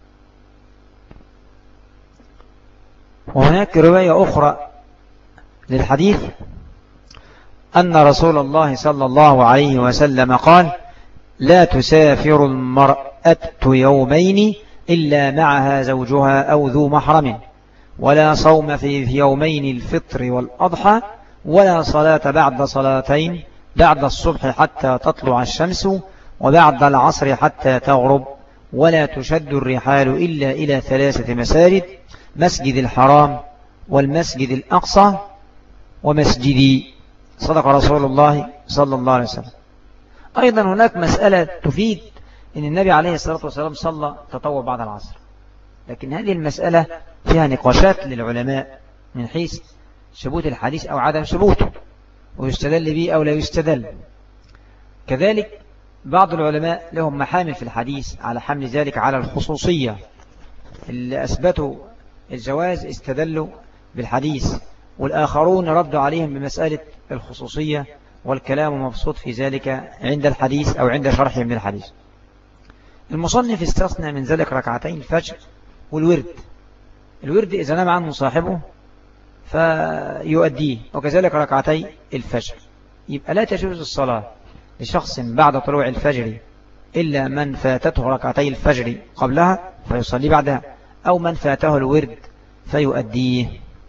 وهناك رواية أخرى للحديث أن رسول الله صلى الله عليه وسلم قال: لا تسافر المرأة يومين إلا معها زوجها أو ذو محرم، ولا صوم في يومين الفطر والأضحى، ولا صلاة بعد صلاتين، بعد الصبح حتى تطلع الشمس، وبعد العصر حتى تغرب، ولا تشد الرحال إلا إلى 3 مساجد: مسجد الحرام والمسجد الأقصى ومسجدي. صدق رسول الله صلى الله عليه وسلم. أيضا هناك مسألة تفيد أن النبي عليه الصلاة والسلام صلى تطوع بعد العصر، لكن هذه المسألة فيها نقاشات للعلماء من حيث ثبوت الحديث أو عدم ثبوته، ويستدل به أو لا يستدل. كذلك بعض العلماء لهم محامل في الحديث على حمل ذلك على الخصوصية، اللي أثبتوا الجواز استدلوا بالحديث، والآخرون ردوا عليهم بمسألة الخصوصية، والكلام مبسوط في ذلك عند الحديث أو عند شرحهم للحديث. المصنف استثنى من ذلك ركعتين الفجر والورد. الورد إذا نام عنه صاحبه فيؤديه، وكذلك ركعتي الفجر. يبقى لا تجوز الصلاة لشخص بعد طلوع الفجر إلا من فاتته ركعتي الفجر قبلها فيصلي بعدها، أو من فاته الورد فيؤديه.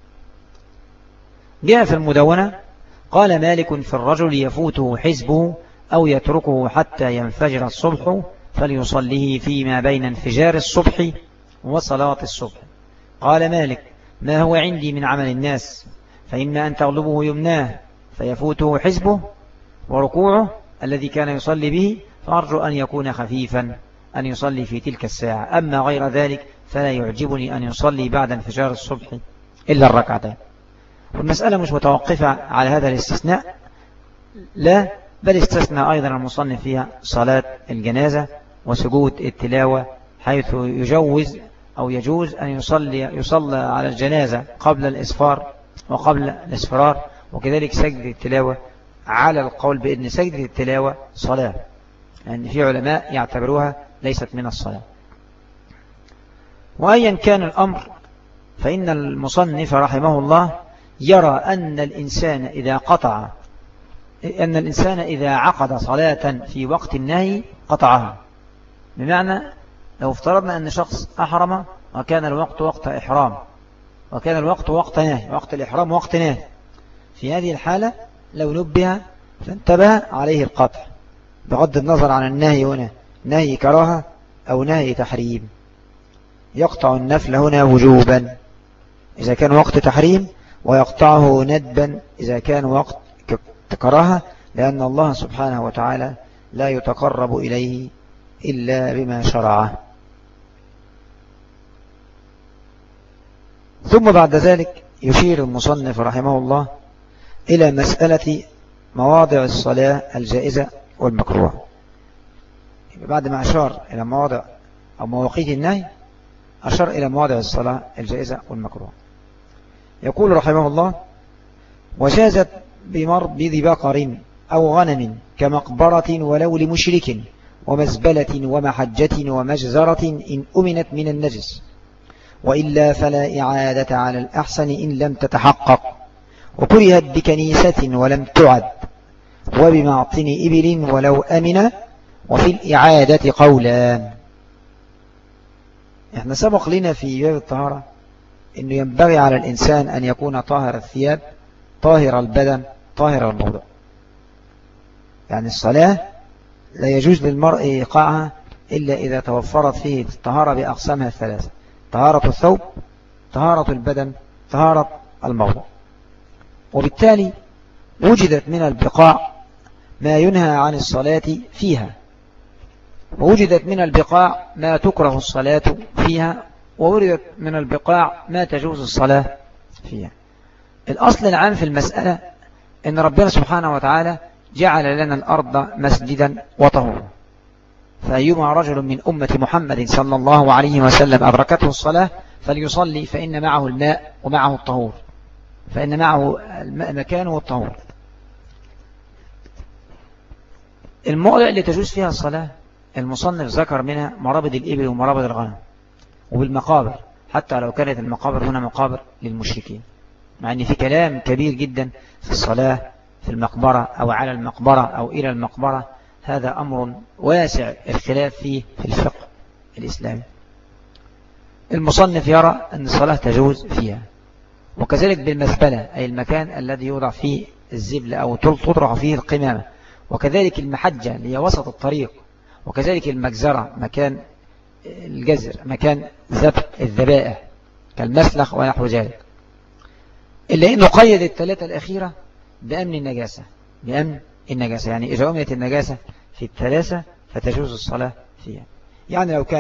جاء في المدونة قال مالك في الرجل يفوته حزبه أو يتركه حتى ينفجر الصبح فليصليه فيما بين انفجار الصبح وصلاة الصبح. قال مالك ما هو عندي من عمل الناس، فإما أن تغلبه يمناه فيفوته حزبه وركوعه الذي كان يصلي به، فأرجو أن يكون خفيفا أن يصلي في تلك الساعة، أما غير ذلك فلا يعجبني أن يصلي بعد انفجار الصبح إلا الركعتين. والمسألة مش متوقفة على هذا الاستثناء، لا، بل استثنى أيضا المصنف فيها صلاة الجنازة وسجود التلاوة، حيث يجوز أو يجوز أن يصلى على الجنازة قبل الإسفار وقبل الإسفرار، وكذلك سجد التلاوة على القول بأن سجد التلاوة صلاة، يعني في علماء يعتبروها ليست من الصلاة. وأيا كان الأمر فإن المصنف رحمه الله يرى أن الإنسان إذا عقد صلاة في وقت النهي قطعها. بمعنى لو افترضنا أن شخص أحرم وكان الوقت وقت إحرام وكان الوقت وقت نهي، وقت الإحرام وقت نهي، في هذه الحالة لو نبه فانتبه عليه القطع بغض النظر عن النهي هنا نهي كراهة أو نهي تحريم. يقطع النفل هنا وجوبا إذا كان وقت تحريم، ويقطعه ندبا إذا كان وقت كراهة، لأن الله سبحانه وتعالى لا يتقرب إليه إلا بما شرعه. ثم بعد ذلك يشير المصنف رحمه الله إلى مسألة مواضع الصلاة الجائزة والمكروه. بعد ما أشار إلى مواضع أو مواقيت النهي أشار إلى مواضع الصلاة الجائزة والمكروه. يقول رحمه الله وجازت بمربض بقر أو غنم كمقبرة ولو لمشرك ومزبلة ومحجة ومجزرة إن أمنت من النجس، وإلا فلا إعادة على الأحسن إن لم تتحقق، وكرهت بكنيسة ولم تعد، وبمعطن إبل ولو أمن، وفي الإعادة قولان. احنا سبق لنا في باب الطهارة إنه ينبغي على الإنسان أن يكون طاهر الثياب طاهر البدن طاهر الموضع. يعني الصلاة لا يجوز للمرء إيقاعها إلا إذا توفرت فيه الطهارة بأقسامها الثلاثة: طهارة الثوب، طهارة البدن، طهارة الموضع. وبالتالي وجدت من البقاع ما ينهى عن الصلاة فيها، ووجدت من البقاع ما تكره الصلاة فيها، ووردت من البقاع ما تجوز الصلاة فيها. الأصل العام في المسألة إن ربنا سبحانه وتعالى جعل لنا الأرض مسجدا وطهورا، فأيما رجل من أمة محمد صلى الله عليه وسلم أدركته الصلاة فليصلي، فإن معه الماء ومعه الطهور، فإن معه الماء مكانه والطهور. المواضع اللي تجوز فيها الصلاة المصنف ذكر منها مرابض الإبل ومرابض الغنم، وبالمقابر، حتى لو كانت المقابر هنا مقابر للمشركين، مع أن في كلام كبير جدا في الصلاة في المقبرة أو على المقبرة أو إلى المقبرة. هذا أمر واسع الخلاف فيه في الفقه الإسلامي. المصنف يرى أن الصلاة تجوز فيها، وكذلك بالمزبلة أي المكان الذي يوضع فيه الزبل أو تطرح فيه القمامة، وكذلك المحجة اللي هي وسط الطريق، وكذلك المجزرة مكان الجزر، مكان ذبح الذبائح كالمسلخ ونحو ذلك، إلا أنه قيد الثلاثة الأخيرة بأمن النجاسة. بأمن النجاسة يعني إذا أمنت النجاسة في الثلاثة فتجوز الصلاة فيها. يعني لو كان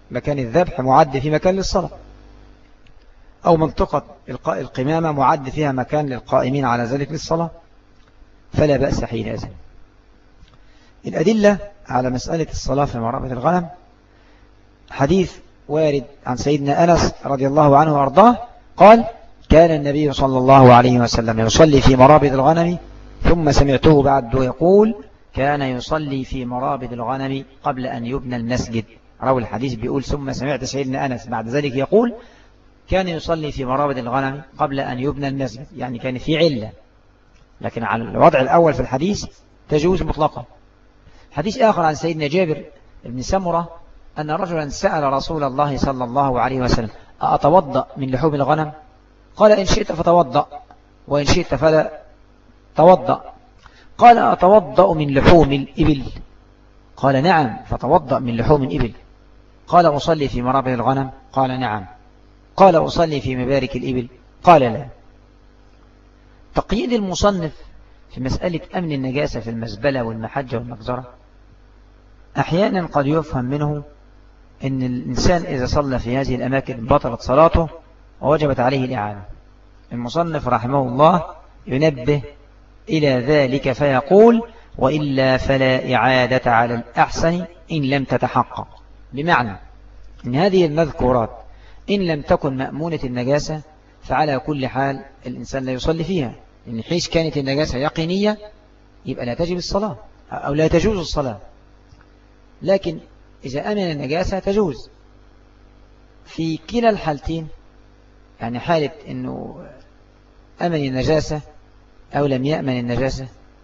مكان الذبح معد في مكان للصلاة، أو منطقة إلقاء القمامة معد فيها مكان للقائمين على ذلك للصلاة، فلا بأس حينئذ. الأدلة على مسألة الصلاة في مرابط الغنم حديث وارد عن سيدنا أنس رضي الله عنه وأرضاه قال: كان النبي صلى الله عليه وسلم يصلي في مرابط الغنم، ثم سمعته بعد يقول: كان يصلي في مرابط الغنم قبل أن يبنى المسجد. روى الحديث بيقول ثم سمعت سيدنا أنس بعد ذلك يقول: كان يصلي في مرابط الغنم قبل أن يبنى المسجد، يعني كان في علة، لكن على الوضع الأول في الحديث تجوز مطلقا. حديث آخر عن سيدنا جابر بن سمرة أن رجلا سأل رسول الله صلى الله عليه وسلم: أتوضأ من لحوم الغنم؟ قال: إن شئت فتوضأ، وإن شئت فلا توضأ. قال: أتوضأ من لحوم الإبل؟ قال: نعم. فتوضأ من لحوم الإبل. قال: أصلي في مرابط الغنم؟ قال: نعم. قال: أصلي في مبارك الإبل؟ قال: لا. تقييد المصنف في مسألة أمن النجاسة في المزبلة والمحجة والمجزرة أحيانا قد يفهم منه أن الإنسان إذا صلى في هذه الأماكن بطلت صلاته ووجبت عليه الإعادة. المصنف رحمه الله ينبه إلى ذلك فيقول: وإلا فلا إعادة على الأحسن إن لم تتحقق. بمعنى أن هذه المذكورات إن لم تكن مأمونة النجاسة فعلى كل حال الإنسان لا يصلي فيها، لأن حيث كانت النجاسة يقينية يبقى لا تجب الصلاة أو لا تجوز الصلاة. لكن إذا أمن النجاسة تجوز في كلا الحالتين، يعني حالة أنه أمن النجاسة أو لم يأمن النجاسة.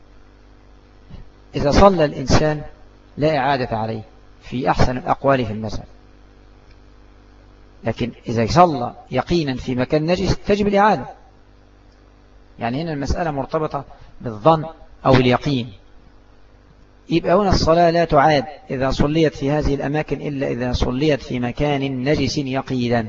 إذا صلى الإنسان لا إعادة عليه في أحسن الأقوال في المذهب، لكن إذا صلى يقينا في مكان نجس تجب الإعادة. يعني هنا المسألة مرتبطة بالظن أو اليقين. يبقى هنا الصلاة لا تعاد إذا صليت في هذه الأماكن إلا إذا صليت في مكان نجس يقينا.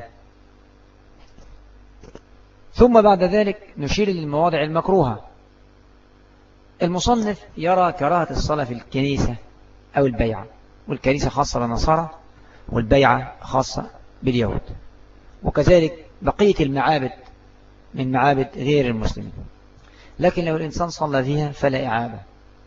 ثم بعد ذلك نشير للمواضع المكروهة. المصنف يرى كراهة الصلاة في الكنيسة أو البيعة، والكنيسة خاصة للنصارى والبيعة خاصة باليهود، وكذلك بقية المعابد من معابد غير المسلمين. لكن لو الإنسان صلى فيها فلا إعادة.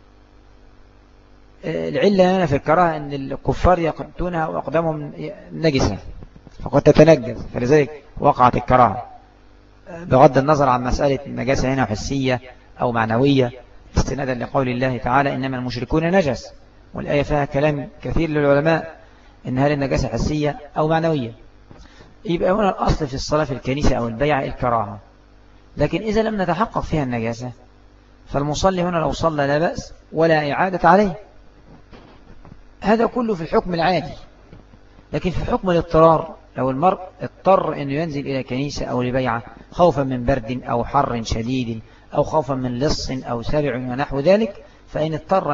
العلة هنا في الكراهة أن الكفار يقدونها وأقدامهم نجسة فقد تتنجس، فلذلك وقعت الكراهة، بغض النظر عن مسألة النجاسة هنا حسية أو معنوية، استنادا لقول الله تعالى: إنما المشركون نجس، والآية فيها كلام كثير للعلماء إن هل النجاسة حسية أو معنوية. يبقى هنا الأصل في الصلاة في الكنيسة أو البيعة الكراهة. لكن إذا لم نتحقق فيها النجاسة فالمصلي هنا لو صلى لا بأس ولا إعادة عليه. هذا كله في الحكم العادي. لكن في حكم الاضطرار، لو المرء اضطر أنه ينزل إلى كنيسة أو لبيعة خوفا من برد أو حر شديد أو خوفا من لص أو سبع ونحو ذلك، فإن اضطر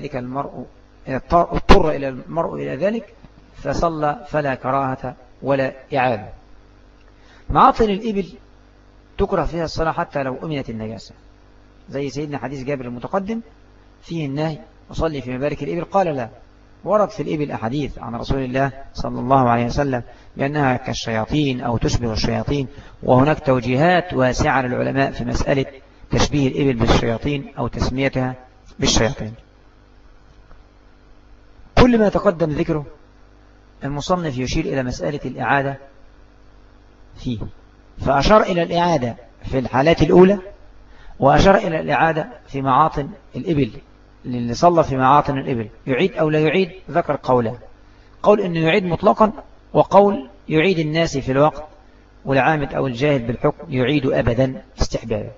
إلى المرء إلى ذلك فصلى فلا كراهة ولا إعادة. معاطن الإبل تكره فيها الصلاة حتى لو أمنت النجاسة، زي سيدنا حديث جابر المتقدم فيه النهي: وصلي في مبارك الإبل. قال: لا. ورد في الإبل أحاديث عن رسول الله صلى الله عليه وسلم بأنها كالشياطين أو تشبه الشياطين، وهناك توجيهات واسعة للعلماء في مسألة تشبيه الإبل بالشياطين أو تسميتها بالشياطين. كل ما تقدم ذكره المصنف يشير إلى مسألة الإعادة فيه، فأشار إلى الإعادة في الحالات الأولى، وأشار إلى الإعادة في معاطن الإبل. اللي صلى في معاطن الإبل يعيد أو لا يعيد ذكر قوله: قول إنه يعيد مطلقا، وقول يعيد الناس في الوقت، والعامد أو الجاهل بالحكم يعيد أبدا استحبابا.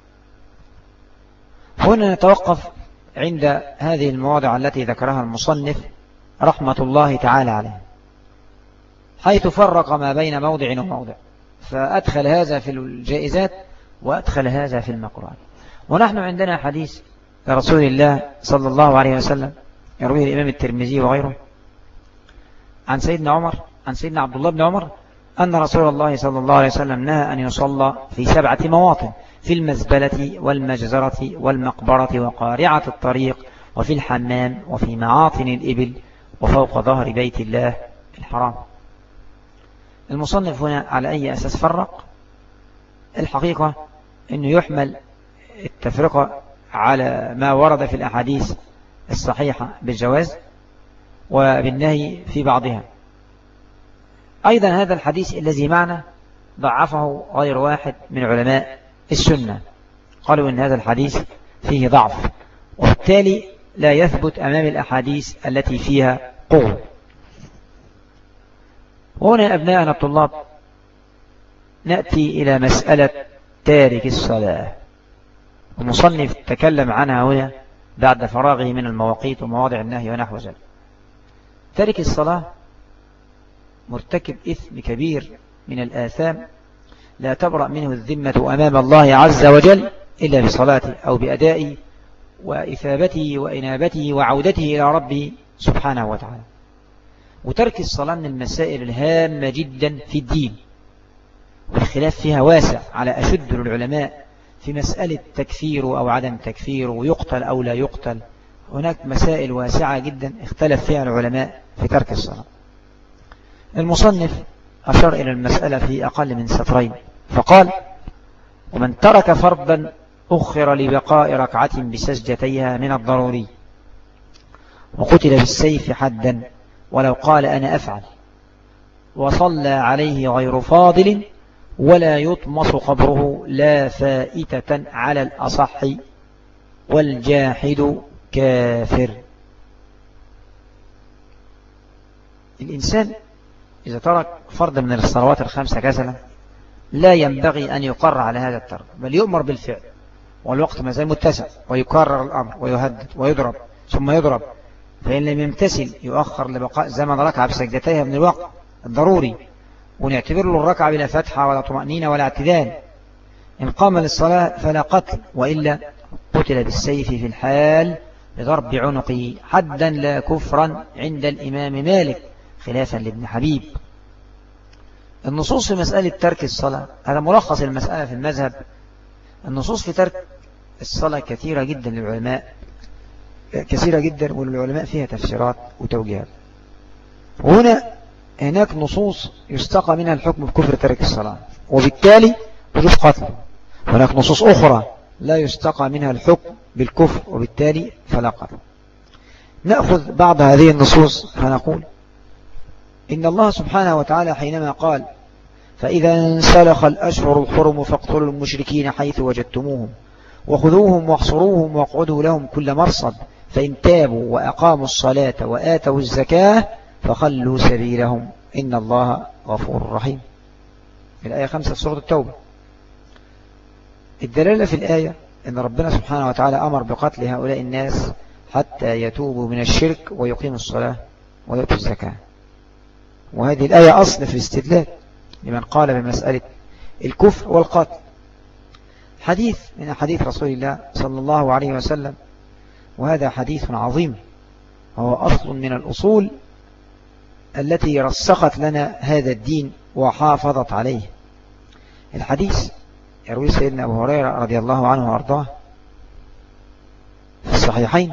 هنا نتوقف عند هذه المواضع التي ذكرها المصنف رحمة الله تعالى عليه، حيث فرق ما بين موضع وموضع، فأدخل هذا في الجائزات وأدخل هذا في المكروهات. ونحن عندنا حديث رسول الله صلى الله عليه وسلم يرويه الإمام الترمذي وغيره عن سيدنا عبد الله بن عمر أن رسول الله صلى الله عليه وسلم نهى أن يصلى في 7 مواطن: في المزبلة والمجزرة والمقبرة وقارعة الطريق وفي الحمام وفي معاطن الإبل وفوق ظهر بيت الله الحرام. المصنف هنا على أي أساس فرق؟ الحقيقة أنه يحمل التفرقة على ما ورد في الأحاديث الصحيحة بالجواز وبالنهي في بعضها. أيضا هذا الحديث الذي معنا ضعفه غير واحد من علماء السنة، قالوا إن هذا الحديث فيه ضعف، وبالتالي لا يثبت أمام الأحاديث التي فيها قوة. وهنا أبناءنا الطلاب نأتي إلى مسألة تارك الصلاة، المصنف تكلم عنها هنا بعد فراغه من المواقيت ومواضع النهي ونحو ذلك. تارك الصلاة مرتكب إثم كبير من الآثام لا تبرأ منه الذمة أمام الله عز وجل إلا بصلاته أو بأدائه وإثابته وإنابته وعودته إلى ربه سبحانه وتعالى. وترك الصلاة من المسائل الهامة جدا في الدين، والخلاف فيها واسع على أشد العلماء في مسألة تكفير أو عدم تكفير، ويقتل أو لا يقتل. هناك مسائل واسعة جدا اختلف فيها العلماء في ترك الصلاة. المصنف أشار إلى المسألة في أقل من سطرين فقال: ومن ترك فرضا أخر لبقاء ركعة بسجدتيها من الضروري وقتل بالسيف حدا ولو قال أنا أفعل، وصلى عليه غير فاضل ولا يطمس قبره لا فائتة على الأصح والجاحد كافر. الإنسان إذا ترك فرض من الصلوات الخمسة كسلا لا ينبغي أن يقر على هذا الترك، بل يؤمر بالفعل، والوقت ما زال متسع، ويكرر الأمر ويهدد ويضرب ثم يضرب، فإن لم يمتثل يؤخر لبقاء زمن ركعة بسجدتيها من الوقت الضروري، ونعتبر له الركعة بلا فتحة ولا طمأنينة ولا اعتدال. إن قام للصلاة فلا قتل، وإلا قتل بالسيف في الحال بضرب عنقه حدا لا كفرا عند الإمام مالك خلافا لابن حبيب. النصوص في مسألة ترك الصلاة، هذا ملخص المسألة في المذهب. النصوص في ترك الصلاة كثيرة جدا للعلماء، كثيرة جدا، والعلماء فيها تفسيرات وتوجيهات. هناك نصوص يستقى منها الحكم بكفر ترك الصلاة وبالتالي وجوب قتل، هناك نصوص أخرى لا يستقى منها الحكم بالكفر وبالتالي فلا قتل. نأخذ بعض هذه النصوص فنقول إن الله سبحانه وتعالى حينما قال: فإذا انسلخ الأشهر الحرم فاقتلوا المشركين حيث وجدتموهم وخذوهم واحصروهم واقعدوا لهم كل مرصد فإن تابوا وأقاموا الصلاة وآتوا الزكاة فخلوا سبيلهم إن الله غفور رحيم. الآية 5 في سورة التوبة. الدلالة في الآية إن ربنا سبحانه وتعالى أمر بقتل هؤلاء الناس حتى يتوبوا من الشرك ويقيموا الصلاة ويؤتوا الزكاة، وهذه الآية أصل في الاستدلال لمن قال بمسألة الكفر والقتل. حديث من حديث رسول الله صلى الله عليه وسلم، وهذا حديث عظيم وهو أصل من الأصول التي رسخت لنا هذا الدين وحافظت عليه. الحديث يروي سيدنا أبو هريرة رضي الله عنه وأرضاه في الصحيحين: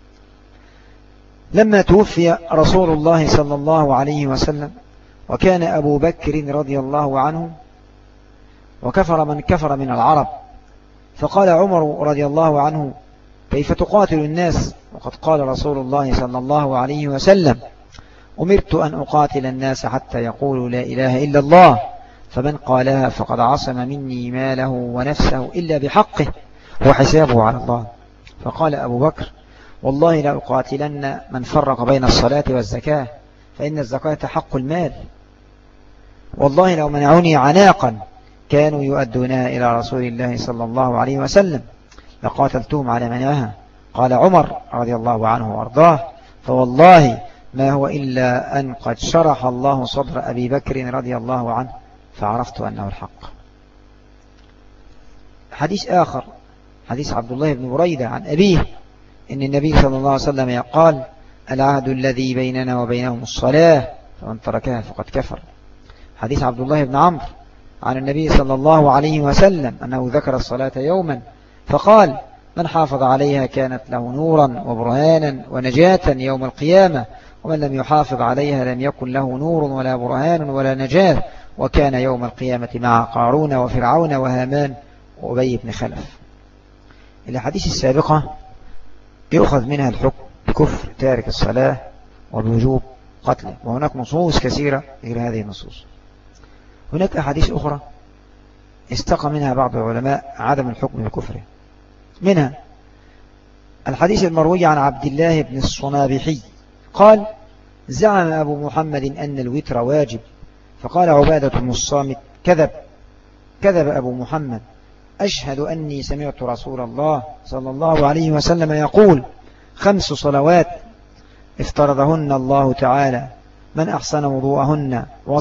لما توفي رسول الله صلى الله عليه وسلم وكان أبو بكر رضي الله عنه وكفر من كفر من العرب، فقال عمر رضي الله عنه: كيف تقاتل الناس وقد قال رسول الله صلى الله عليه وسلم: أمرت أن أقاتل الناس حتى يقولوا لا إله إلا الله، فمن قالها فقد عصم مني ماله ونفسه إلا بحقه وحسابه على الله. فقال أبو بكر: والله لا أقاتلن من فرق بين الصلاة والزكاة، فإن الزكاة حق المال، والله لو منعوني عناقا كانوا يؤدونها إلى رسول الله صلى الله عليه وسلم لقاتلتهم على منعها. قال عمر رضي الله عنه وارضاه: فوالله ما هو إلا أن قد شرح الله صدر أبي بكر رضي الله عنه فعرفت أنه الحق. حديث آخر، حديث عبد الله بن بريدة عن أبيه إن النبي صلى الله عليه وسلم قال: العهد الذي بيننا وبينهم الصلاة فمن تركها فقد كفر. حديث عبد الله بن عمرو عن النبي صلى الله عليه وسلم أنه ذكر الصلاة يوما فقال: من حافظ عليها كانت له نورا وبرهانا ونجاة يوم القيامة ومن لم يحافظ عليها لم يكن له نور ولا برهان ولا نجاة، وكان يوم القيامة مع قارون وفرعون وهامان وأبي بن خلف. الأحاديث السابقة يؤخذ منها الحكم بكفر تارك الصلاة وبوجوب قتله، وهناك نصوص كثيرة غير هذه النصوص. هناك أحاديث أخرى استقى منها بعض العلماء عدم الحكم بكفره، منها الحديث المروي عن عبد الله بن الصنابحي قال: زعم أبو محمد أن الوتر واجب، فقال عبادة بن الصامت: كذب أبو محمد، أشهد أني سمعت رسول الله صلى الله عليه وسلم يقول: 5 صلوات افترضهن الله تعالى، من أحسن وضوءهن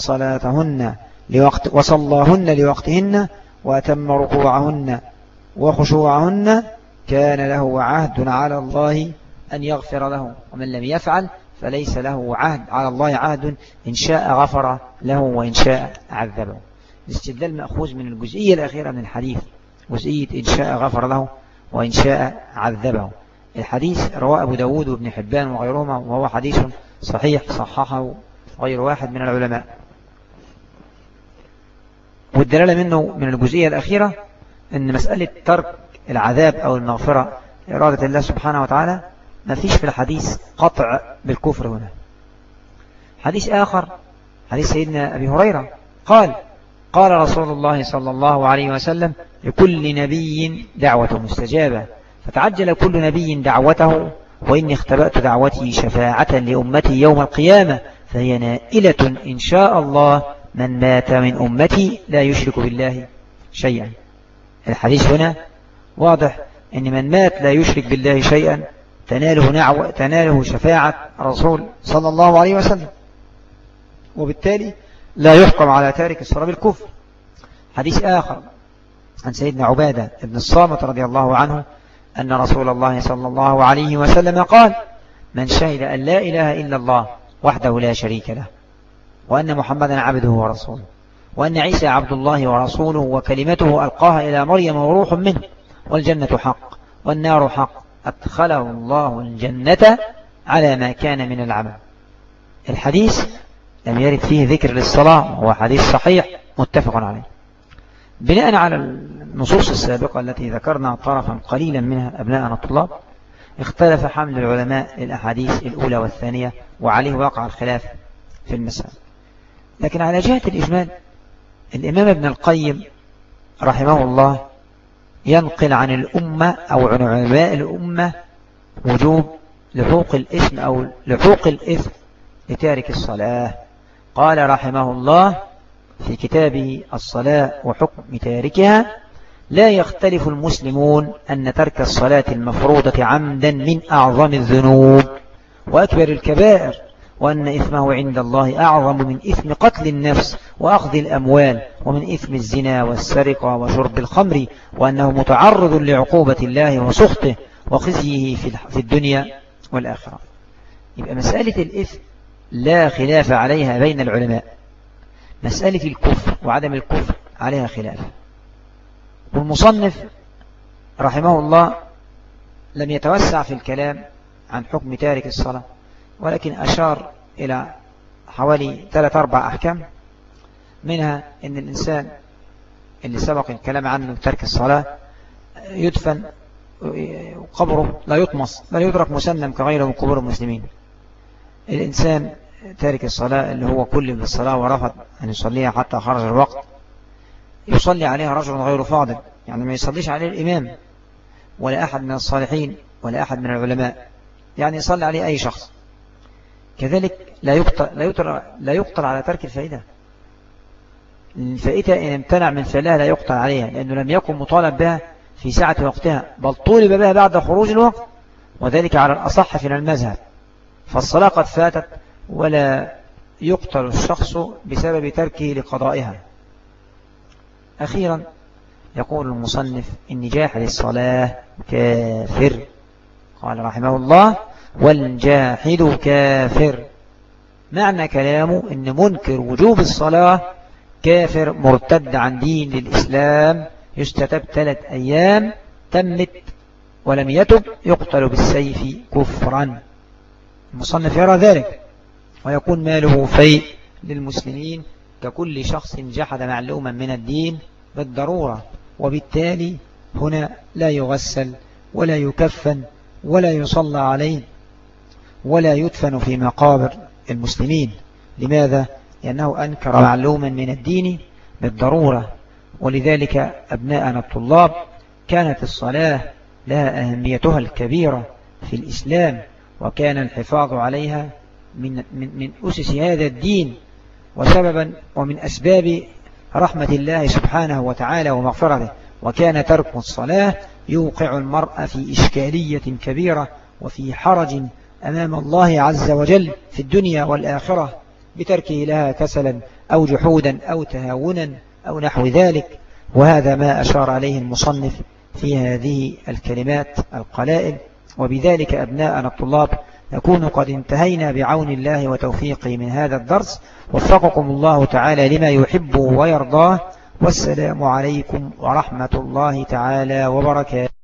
وصلاهن لوقتهن وأتم ركوعهن وخشوعهن كان له عهد على الله أن يغفر له، ومن لم يفعل فليس له عهد على الله عهد، إن شاء غفر له وإن شاء عذبه. الاستدلال مأخوذ من الجزئية الأخيرة من الحديث، جزئية إن شاء غفر له وإن شاء عذبه. الحديث رواه أبو داود وابن حبان وغيرهما، وهو حديث صحيح صححه غير واحد من العلماء. والدلالة منه من الجزئية الأخيرة أن مسألة ترك العذاب أو المغفرة إرادة الله سبحانه وتعالى ما فيش في الحديث قطع بالكفر هنا. حديث آخر حديث سيدنا أبي هريرة قال رسول الله صلى الله عليه وسلم: لكل نبي دعوة مستجابة، فتعجل كل نبي دعوته، وإني اختبأت دعوتي شفاعة لأمتي يوم القيامة، فهي نائلة إن شاء الله من مات من أمتي لا يشرك بالله شيئا. الحديث هنا واضح أن من مات لا يشرك بالله شيئا تناله شفاعة الرسول صلى الله عليه وسلم، وبالتالي لا يحكم على تارك الصلاة بالكفر. حديث آخر عن سيدنا عبادة بن الصامت رضي الله عنه أن رسول الله صلى الله عليه وسلم قال: من شهد أن لا إله إلا الله وحده لا شريك له، وأن محمدا عبده ورسوله، وأن عيسى عبد الله ورسوله وكلمته ألقاها إلى مريم وروح منه، والجنة حق والنار حق، أدخله الله الجنة على ما كان من العمل. الحديث لم يرد فيه ذكر للصلاة، وهو حديث صحيح متفق عليه. بناء على النصوص السابقة التي ذكرنا طرفا قليلا منها أبناءنا الطلاب، اختلف حمل العلماء للأحاديث الأولى والثانية، وعليه وقع الخلاف في المسألة. لكن على جهة الإجمال، الإمام ابن القيم رحمه الله ينقل عن الأمة أو عن علماء الأمة وجوب لحوق الإثم أو لحوق الإثم لتارك الصلاة. قال رحمه الله في كتابه الصلاة وحكم تاركها: لا يختلف المسلمون أن ترك الصلاة المفروضة عمدا من أعظم الذنوب وأكبر الكبائر، وأن إثمه عند الله أعظم من إثم قتل النفس وأخذ الأموال، ومن إثم الزنا والسرقة وشرب الخمر، وأنه متعرض لعقوبة الله وسخطه وخزيه في الدنيا والآخرة. يبقى مسألة الإثم لا خلاف عليها بين العلماء، مسألة الكفر وعدم الكفر عليها خلاف. والمصنف رحمه الله لم يتوسع في الكلام عن حكم تارك الصلاة، ولكن أشار إلى حوالي 3-4 أحكام، منها أن الإنسان اللي سبق الكلام عنه ترك الصلاة يدفن قبره لا يطمس بل يترك مسنم كغيره من قبور المسلمين. الإنسان تارك الصلاة اللي هو كل بالصلاة ورفض أن يصليها حتى خرج الوقت، يصلي عليها رجل غير فاضل، يعني ما يصليش عليه الإمام ولا أحد من الصالحين ولا أحد من العلماء، يعني يصلي عليه أي شخص. كذلك لا يقتل على ترك الفائدة. الفائدة إن امتنع من فعلها لا يقتل عليها، لأنه لم يكن مطالب بها في ساعة وقتها، بل طولب بها بعد خروج الوقت، وذلك على الأصح في المذهب. فالصلاة قد فاتت ولا يقتل الشخص بسبب تركه لقضائها. أخيرا يقول المصنف: إن جاحد الصلاة كافر. قال رحمه الله: والجاحد كافر. معنى كلامه إن منكر وجوب الصلاة كافر مرتد عن دين الإسلام، يستتب 3 أيام، تمت ولم يتب يقتل بالسيف كفرا. المصنف يرى ذلك، ويكون ماله فيء للمسلمين ككل شخص جحد معلوما من الدين بالضرورة. وبالتالي هنا لا يغسل ولا يكفن ولا يصلى عليه ولا يدفن في مقابر المسلمين. لماذا؟ لأنه أنكر معلوما من الدين بالضرورة. ولذلك أبناءنا الطلاب كانت الصلاة لها أهميتها الكبيرة في الإسلام، وكان الحفاظ عليها من أسس هذا الدين وسببا ومن أسباب رحمة الله سبحانه وتعالى ومغفرته. وكان ترك الصلاة يوقع المرء في إشكالية كبيرة وفي حرج أمام الله عز وجل في الدنيا والآخرة بتركه لها كسلا أو جحودا أو تهاونا أو نحو ذلك. وهذا ما أشار عليه المصنف في هذه الكلمات القلائل. وبذلك أبناءنا الطلاب نكون قد انتهينا بعون الله وتوفيقه من هذا الدرس. وفقكم الله تعالى لما يحبه ويرضاه. والسلام عليكم ورحمة الله تعالى وبركاته.